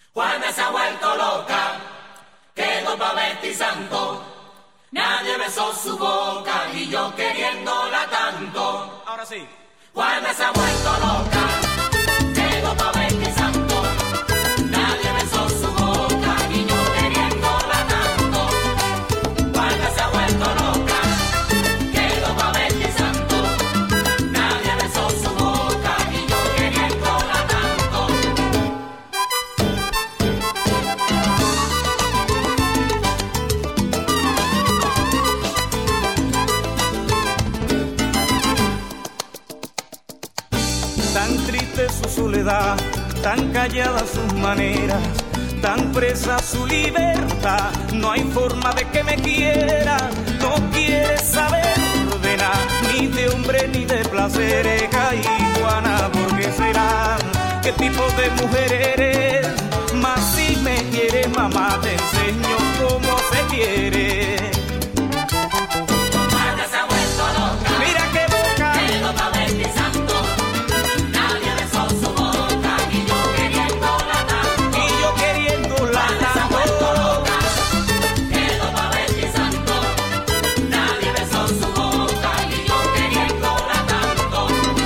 Juana se ha vuelto loca, quedó pa' Betty Santo. Nadie besó su boca y yo queriéndola tanto. Ahora sí. Juana se ha vuelto loca, quedó pa' Betty Santo. Nadie besó su boca y yo queriéndola tanto. Juana se ha vuelto loca, quedó pa' Betty Santo. Nadie besó su boca y yo queriéndola tanto. Tan triste su soledad, tan callada sus maneras, tan presa su libertad. No hay forma de que me quiera, no quiere saber de nada, ni de hombre ni de placeres. Ay, Juana, ¿por qué será? ¿Qué tipo de mujer eres? Más si me quieres, mamá, te enseño cómo se quiere. Juana se ha vuelto loca, Mira qué boca, quedó pa' Betty Santo. Nadie besó su boca y yo queriéndola tanto. y yo queriéndola Juana se ha vuelto tanto. loca, quedó pa' Betty Santo. Nadie besó su boca y yo queriéndola tanto.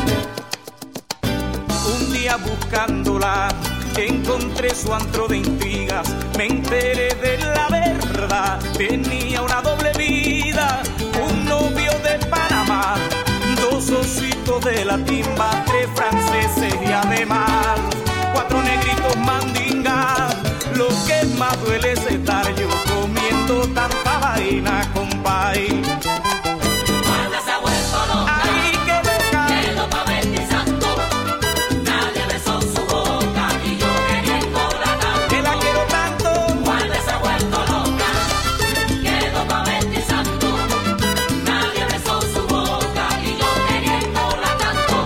Un día buscándola, encontré su antro de intrigas. Me enteré de la verdad, tenía una doble vida. Un novio de Panamá, dos ositos de la timba, tres franceses y además cuatro negritos mandingas. Lo que más duele es estar yo comiendo tanta vaina, compay. Juana se ha vuelto loca, Ay, qué boca, quedó pa' Betty Santo. Nadie besó su boca y yo queriéndola tanto. que la quiero tanto. Juana se ha vuelto loca, quedó pa' Betty Santo. Nadie besó su boca y yo queriéndola tanto.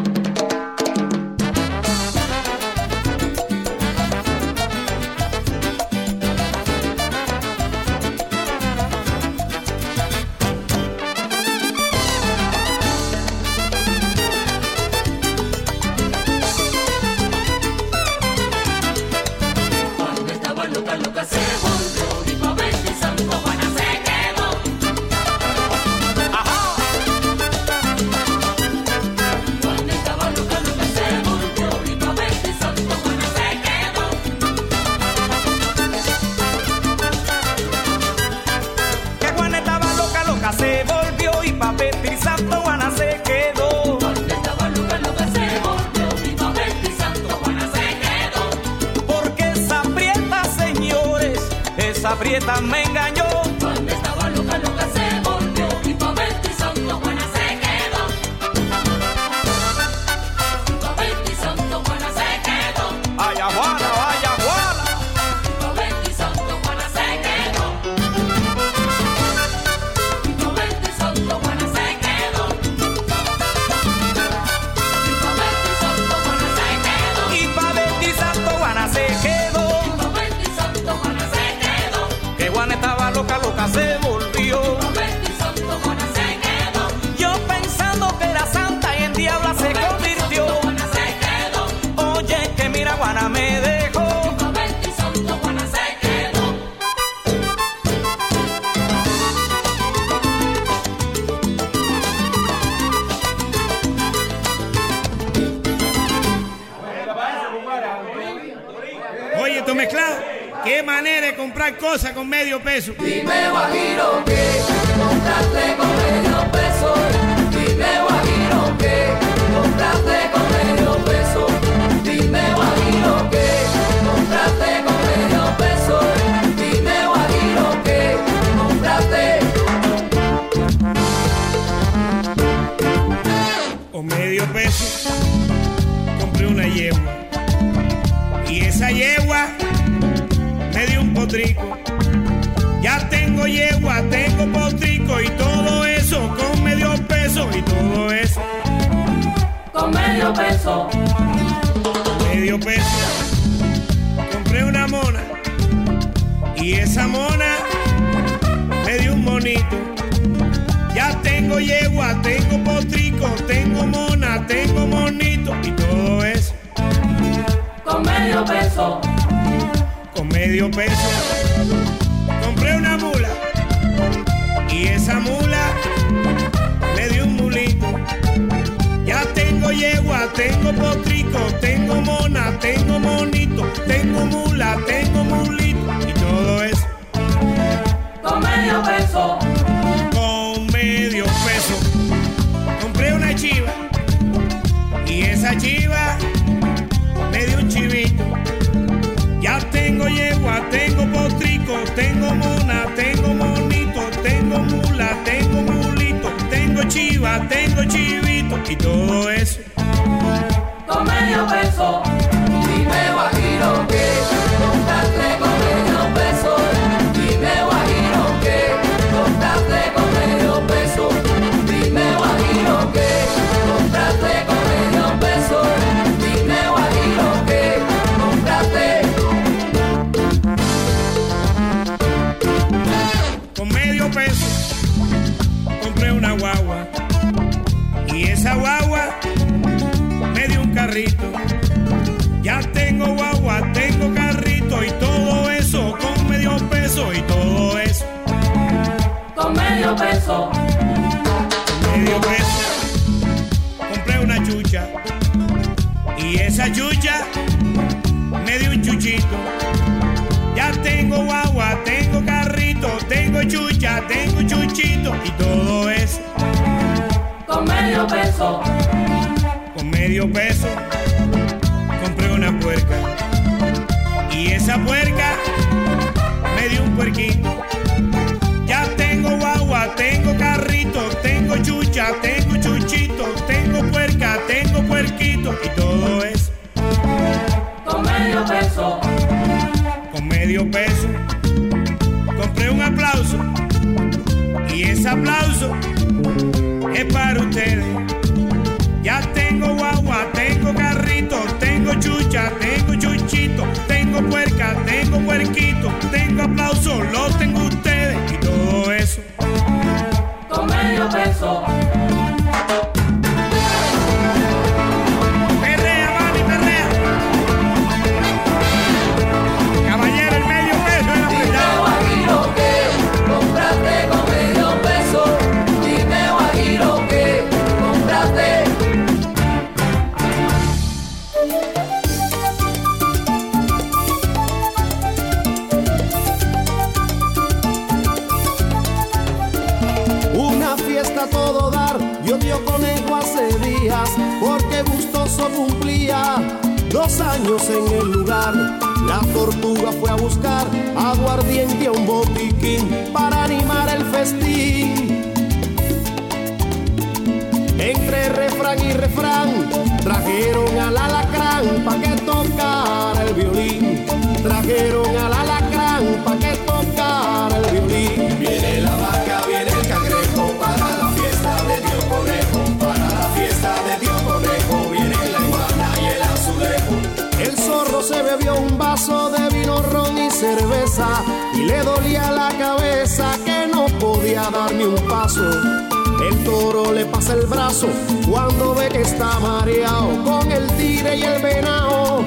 Cuando estaba loca, loca se volvió y pa' Betty Santo Juana se quedó. Cuando estaba loca, loca se volvió y pa' Betty Santo Juana se quedó. Que Juana estaba loca, loca se volvió y pa' Betty Santo Juana se quedó. Cuando estaba loca, loca se volvió y pa' Betty Santo Juana se quedó. Porque esa prieta, señores, esa prieta me engañó. Cuando estaba loca, loca se volvió y pa' Betty Santo Juana se quedó. Pa' Betty Santo Juana se quedó. Vaya Juana, vaya Juana. Pa' Betty Santo Juana se quedó. Pa' Betty Santo Juana se quedó. Pa' Betty Santo Juana se quedó. Y pa' Betty Santo Juana se quedó. Pa' Betty Santo Juana se quedó. Que Juana estaba loca, loca se volvió. Pa' Betty Santo Juana se quedó. Yo pensando que era santa y en diabla se convirtió. Juana se quedó. Oye, que mira Juana me dejó. Pa' Betty Santo Juana se quedó. Oye, esto mezclado. Qué manera de comprar cosas con medio peso. Dime, Guajiro, que compraste con medio peso. Dime, Guajiro, que compraste con medio peso. Dime, Guajiro, que compraste con medio peso. Dime, Guajiro, que compraste. Con medio peso compré una yegua. Y esa yegua me dio un potrico. Ya tengo yegua, tengo potrico y todo eso con medio peso y todo eso Con medio peso. medio peso. Compré una mona y esa mona me dio un monito. Ya tengo yegua, tengo potrico, tengo mona, tengo monito y todo eso Con medio peso. medio peso compré una mula y esa mula me dio un mulito. Ya tengo yegua, tengo potrico, tengo mona, tengo monito, tengo mula, tengo mulito y todo eso con medio peso. Con medio peso compré una chiva y esa chiva me dio un chivito. Ya tengo yegua, tengo potrico, tengo mona, tengo monito, tengo mula, tengo mulito, tengo chiva, tengo chivito y todo eso con medio peso. Dime guajiro que compraste con medio peso. Dime guajiro que compraste con medio peso. Dime guajiro que compraste con medio peso. Dime guajiro que compraste con medio peso. Compré una guagua y esa guagua me dio un carrito. Ya tengo guagua, tengo carrito y todo eso con medio peso y todo eso con medio peso. Medio peso. Compré una chucha y esa chucha me dio un chuchito. Ya tengo guagua, tengo carrito, tengo chucha, tengo chuchito y todo eso con medio peso. Con medio peso compré una puerca y esa puerca me dio un puerquito. Ya tengo guagua, tengo carrito, tengo chucha, tengo chuchito, tengo puerca, tengo puerquito y todo eso con medio peso. Con medio peso compré un aplauso y ese aplauso es para ustedes. Ya tengo guagua, tengo carrito, tengo chucha, tengo chuchito, tengo puerca, tengo puerquito, tengo aplauso, lo tengo ustedes y todo eso con medio peso. Perrea, mami, perrea. Caballero, el medio peso en la Dime guajiro que compraste con medio peso. Dime guajiro que compraste. Una fiesta a todo dar, dio dio conejo hace días, porque gustoso cumplía dos años en el lugar. La tortuga fue a buscar aguardiente a un botiquín para animar el festín. Entre refrán y refrán trajeron al alacrán pa' que tocara el violín. Trajeron al alacrán pa' que tocara el violín. Viene la vaca, viene el cangrejo para la fiesta de Dios Conejo. Para la fiesta de Dios Conejo viene la iguana y el azulejo. El zorro se bebió un vaso de vino, ron y cerveza y le dolía la cabeza que no podía dar ni un paso. El toro le pasa el brazo cuando ve que está mareado con el tigre y el venado.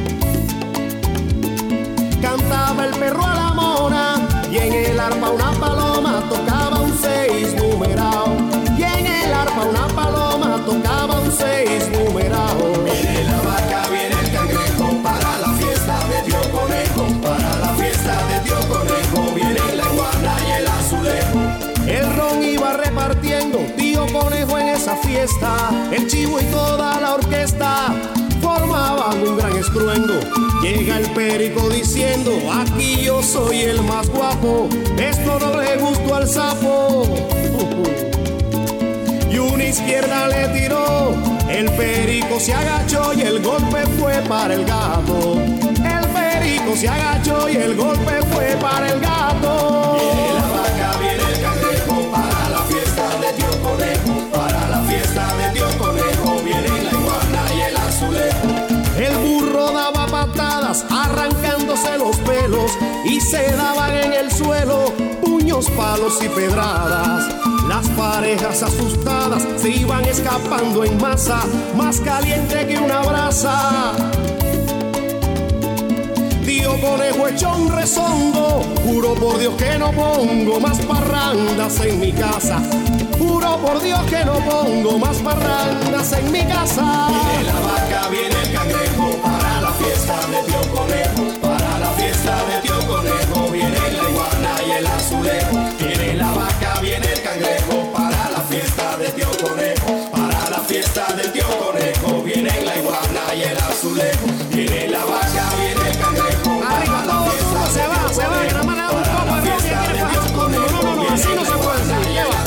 Cantaba el perro a la mona y en el arpa una paloma tocaba un seis numerado. Y en el arpa una paloma tocaba un seis numerado. Viene la vaca, viene el cangrejo para la fiesta de Dios Conejo. Para la fiesta de Dios Conejo viene la iguana y el azulejo. El ron iba repartiendo tío Conejo en esa fiesta. El chivo y toda la orquesta formaban un gran estruendo. Llega el perico diciendo: aquí yo soy el más guapo. Esto no le gustó al sapo. Y una izquierda le tiró. El perico se agachó y el golpe fue para el gato. El perico se agachó y el golpe fue para el gato. Viene la vaca, viene el cangrejo para la fiesta de Dios Conejo. Para la fiesta de Dios Conejo viene la iguana y el azulejo. El burro daba patadas arrancándose los pelos y se daban en el suelo puños, palos y pedradas. Las parejas asustadas se iban escapando en masa, más caliente que una brasa. Tío Conejo echó un rezongo, juro por Dios que no pongo más parrandas en mi casa. Juro por Dios que no pongo más parrandas en mi casa. Viene la vaca, viene el cangrejo, para la fiesta de Tío Conejo. Para la fiesta de Tío Conejo, viene la iguana y el azulejo. Viene la vaca, viene el cangrejo, para la fiesta de Tío Conejo. Para la fiesta de Tío Conejo, viene la iguana y el azulejo. Viene la vaca, viene el cangrejo, para la fiesta se va, se va, que nada más le da un poco de fiesta de Tío Conejo. No, no, no, así no se puede, se lleva.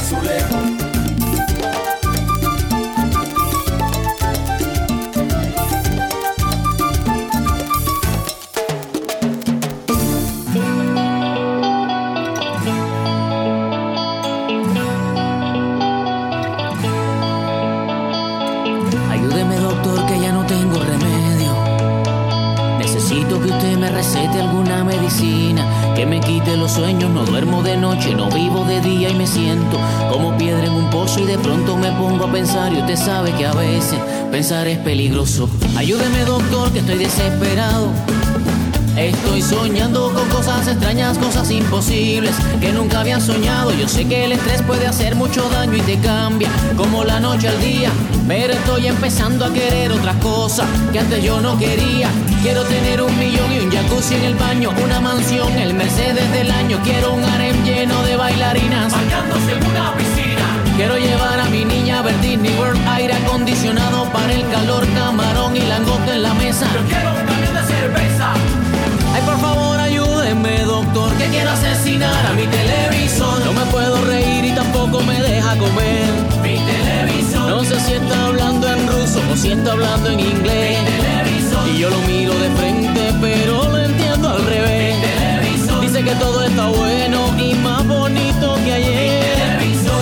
Ayúdeme, doctor, que ya no tengo remedio. Necesito que usted me recete alguna medicina que me quite los sueños. No duermo de noche, no vivo de día y me siento como piedra en un pozo y de pronto me pongo a pensar y usted sabe que a veces pensar es peligroso. Ayúdeme, doctor, que estoy desesperado. Estoy soñando con cosas extrañas, cosas imposibles que nunca había soñado. Yo sé que el estrés puede hacer mucho daño y te cambia como la noche al día, pero estoy empezando a querer otras cosas que antes yo no quería. Quiero tener un millón y un jacuzzi en el baño, una mansión, el Mercedes del año. Quiero un harem lleno de bailarinas bañándose en una piscina. Quiero llevar a mi niña a ver Disney World, aire acondicionado para el calor, camarón y langosta en la mesa. Yo quiero un camión de cerveza. Ay, por favor, ayúdenme, doctor, que quiero asesinar a mi televisor. No me puedo reír y tampoco me deja comer. Mi televisor. No sé si está hablando en ruso o si está hablando en inglés. Mi televisor. Y yo lo miro de frente, pero lo entiendo al revés. Mi televisor. Dice que todo está bueno y más bonito que ayer. Mi televisor.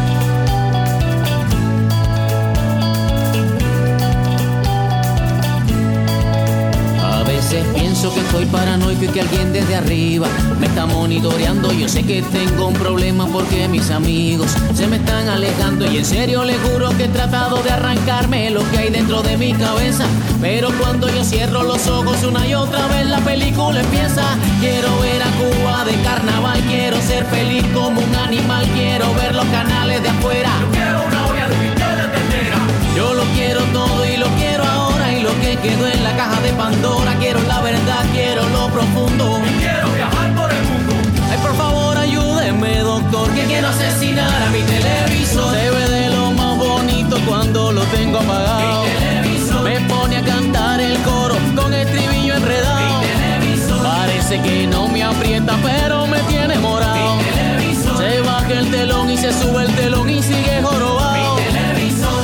Pienso que estoy paranoico y que alguien desde arriba me está monitoreando. Yo sé que tengo un problema porque mis amigos se me están alejando. Y en serio les juro que he tratado de arrancarme lo que hay dentro de mi cabeza, pero cuando yo cierro los ojos una y otra vez la película empieza. Quiero ver a Cuba de carnaval, quiero ser feliz como un animal. Quiero ver los canales de afuera. Yo quiero una olla de pistola entera. Yo lo quiero todo y lo quiero ahora, y lo que quedó en la caja de Pandora. Quiero la verdad, quiero lo profundo y quiero viajar por el mundo. Ay, por favor, ayúdeme, doctor, que quiero asesinar a mi televisor. Se ve de lo más bonito cuando lo tengo apagado. Mi televisor. Me pone a cantar el coro con estribillo enredado. Mi televisor. Parece que no me aprieta, pero me tiene morado. Mi televisor. Se baja el telón y se sube el telón y sigue jorobado. Mi televisor.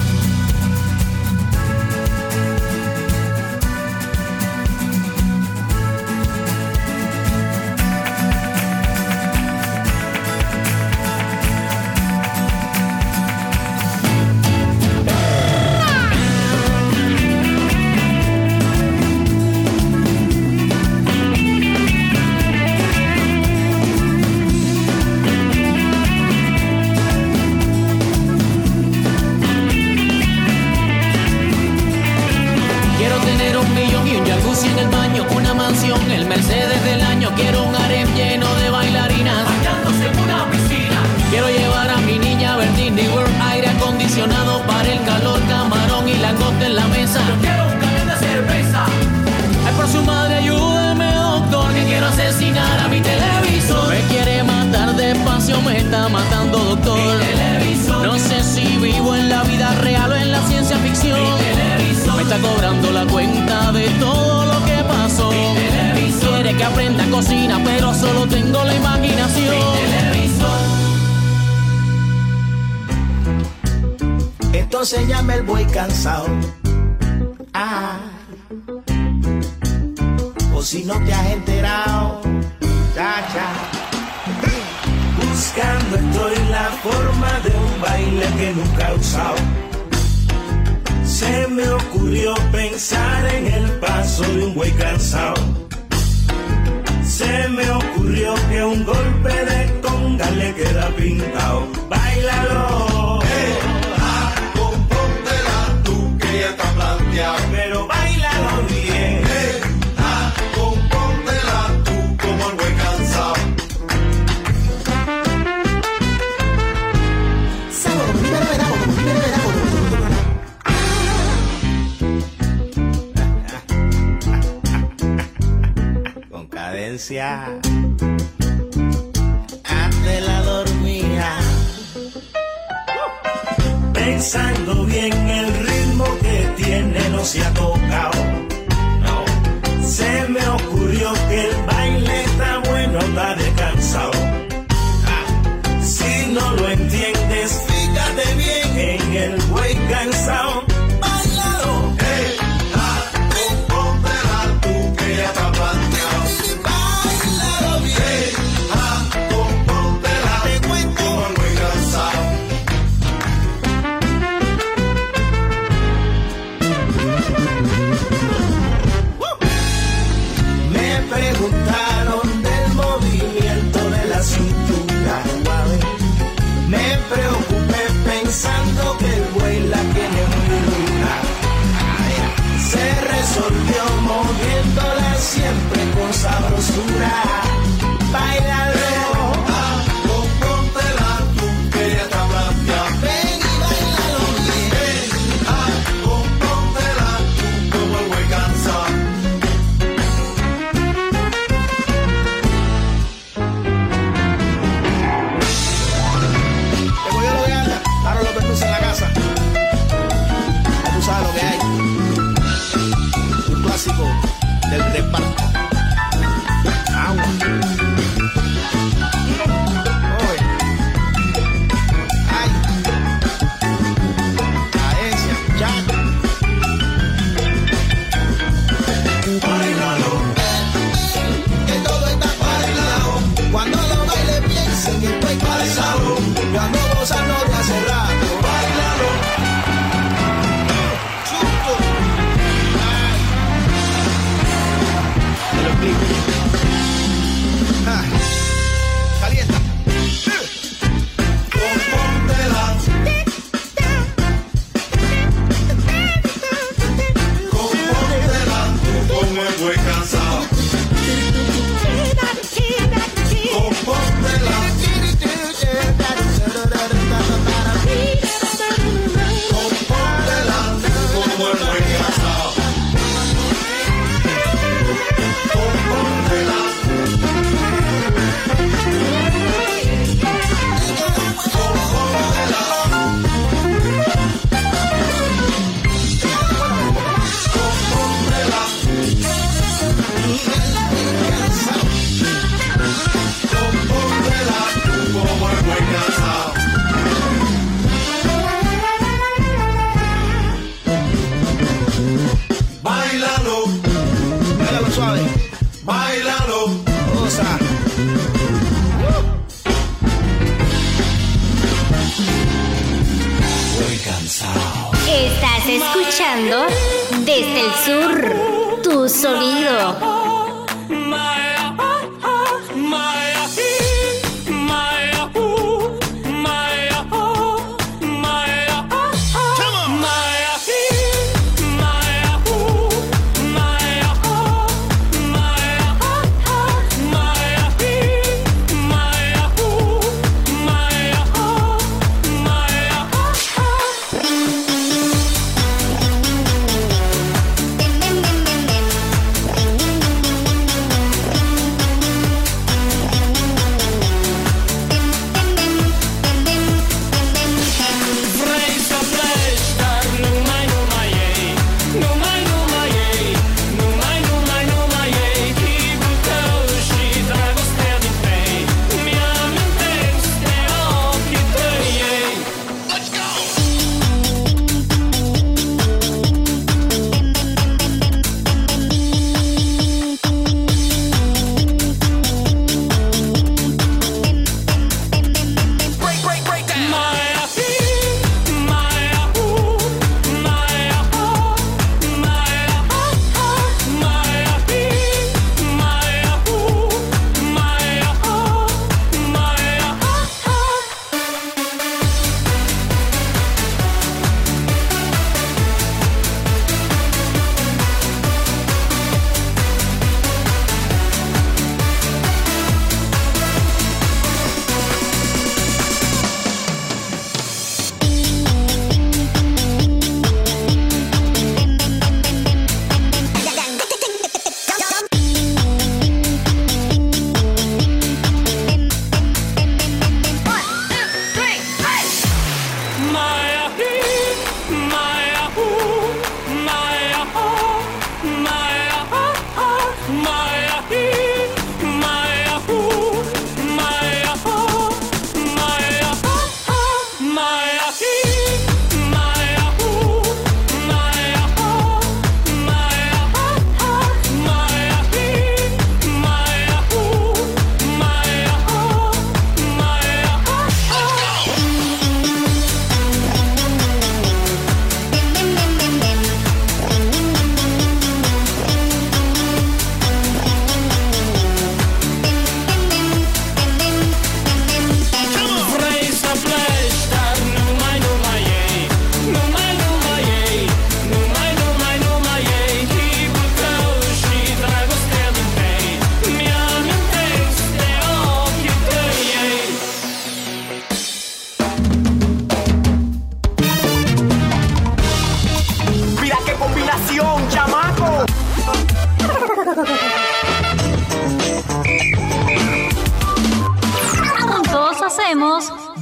En el baño, una mansión, el Mercedes del año. Quiero un harem lleno de bailarinas bañándose en una piscina. Quiero llevar a mi niña a ver Disney World, aire acondicionado para el calor, camarón y langosta en la mesa. Yo quiero un camión de cerveza. Ay, por su madre, ayúdeme, doctor, que quiero asesinar a mi televisor. Me quiere matar despacio, me está matando, doctor. Mi televisor. No sé si vivo en la vida real o en la ciencia ficción. Mi televisor. Me está cobrando la cuenta de todo lo que pasó. Mi televisor. Quiere que aprenda cocina, pero solo tengo la imaginación. Mi televisor. Entonces llama el buey cansado. Ah. O si no te has enterado, ya, ya. Buscando estoy la forma de un baile que nunca he usado. Se me ocurrió pensar en el paso de un buey cansado. Se me ocurrió que un golpe de conga le queda pintado. Báilalo. Eh, ah, compóntela tú que ya está planteado. Pero báilalo bien. Eh, ah, compóntela. cadencia. Adela dormía, pensando bien el ritmo que tiene no se ha tocado. No, se me ocurrió que el baile está bueno, está descansado. Ah, si no lo entiendes, fíjate bien en el güey cansado. Bailalo, hey, ah, póntela tú que ya está planteado. Bailalo bien, hey, ah, póntela, te cuento como el güey cansado. Me preguntaron del movimiento de la cintura. Me preocupé pensando que el güey la tiene muy dura. Se resolvió moviéndola siempre con sabrosura. Bailalo, ah, póntela tú que ya está planteado. Ven y bailalo bien. Ven, ah, póntela tú como el güey cansado. Ahora los permisos en la casa. Tú sabes lo que hay. Un clásico del reparto. Agua. Oye. Ay. Cadencia, chato. Bailalo. Que todo está bailado. Cuando lo baile piensen que estoy cansado. Cuando gozan no te hace rato. Bailalo. Chuto. Ay. Te lo explico. Ah. Calienta. Compóntela. Compóntela. Como el güey cansado. Compóntela. Bailalo, bailalo suave, bailalo, goza. Estoy cansado. Estás escuchando desde el sur tu sonido.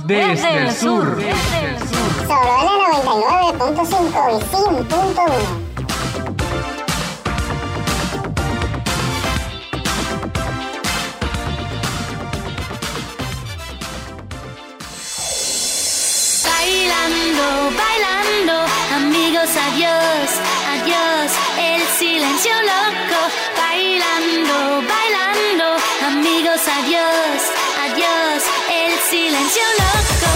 Desde el sur. Solo en la noventa y nueve punto cinco y cien punto uno. Bailando, bailando, amigos, adiós, adiós, el silencio loco. Bailando, bailando, amigos, adiós, adiós, el silencio loco.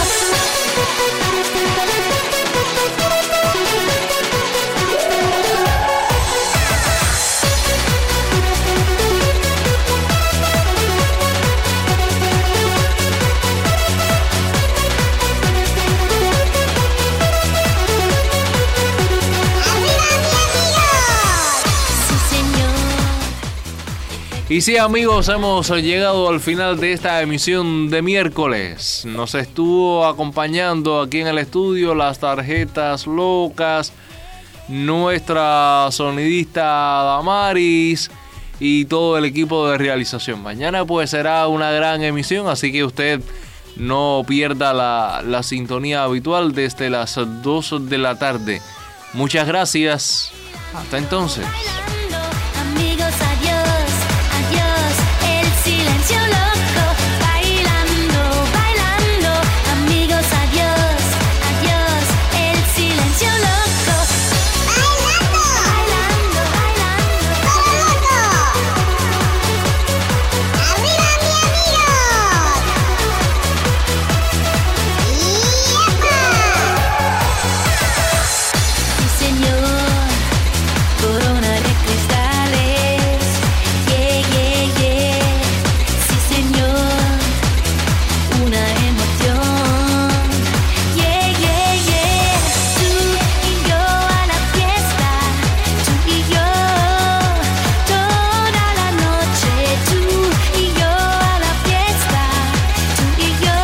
Y sí, amigos, hemos llegado al final de esta emisión de miércoles. Nos estuvo acompañando aquí en el estudio las tarjetas locas, nuestra sonidista Damaris y todo el equipo de realización. Mañana pues será una gran emisión, así que usted no pierda la, la sintonía habitual desde las dos de la tarde. Muchas gracias. Hasta entonces. Amigos, adiós, adiós, el silencio loco. Bailando, bailando, amigos, adiós, adiós, el silencio loco. Bailando, bailando, bailando, todo loco. Arriba, mi amigos. ¡Yepa! Sí, señor. Corona de cristales, yeah, yeah, yeah. Sí, señor, una emoción, yeah, yeah, yeah. Tú y yo a la fiesta, tú y yo, toda la noche. Tú y yo a la fiesta, tú y yo.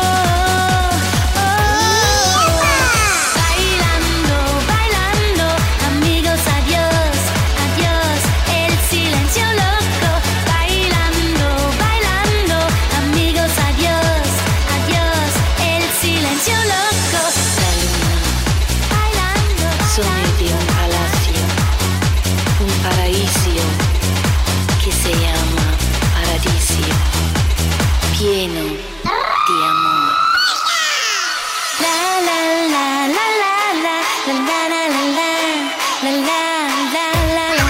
Oh, bailando, bailando, amigos, adiós. Adiós, el silencio loco. Bailando, bailando, amigos, adiós, adiós, el silencio loco. Bailando, Soñé de un palacio, un paraíso que se llama Paradiso, lleno de amor. la la la la la la la la la la la la la la la la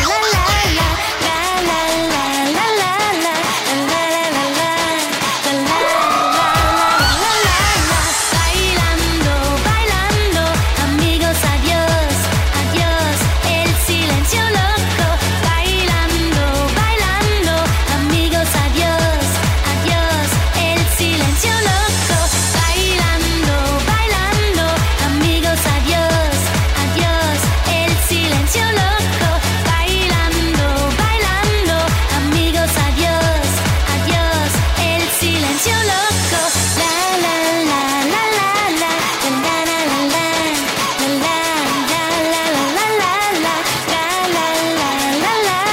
bailando, bailando, amigos, adiós, adiós, el silencio loco. Bailando, bailando, amigos, adiós, adiós, el silencio loco. Bailando, bailando, amigos, adiós, adiós, el silencio loco. Bailando, bailando, amigos, adiós, adiós, el silencio loco. La la la la la la la la la la la la la la la la la la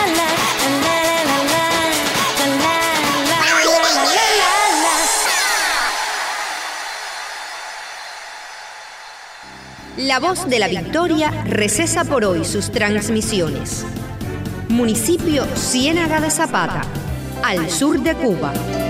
La Voz de la Victoria recesa por hoy sus transmisiones. Municipio Ciénaga de Zapata, al sur de Cuba.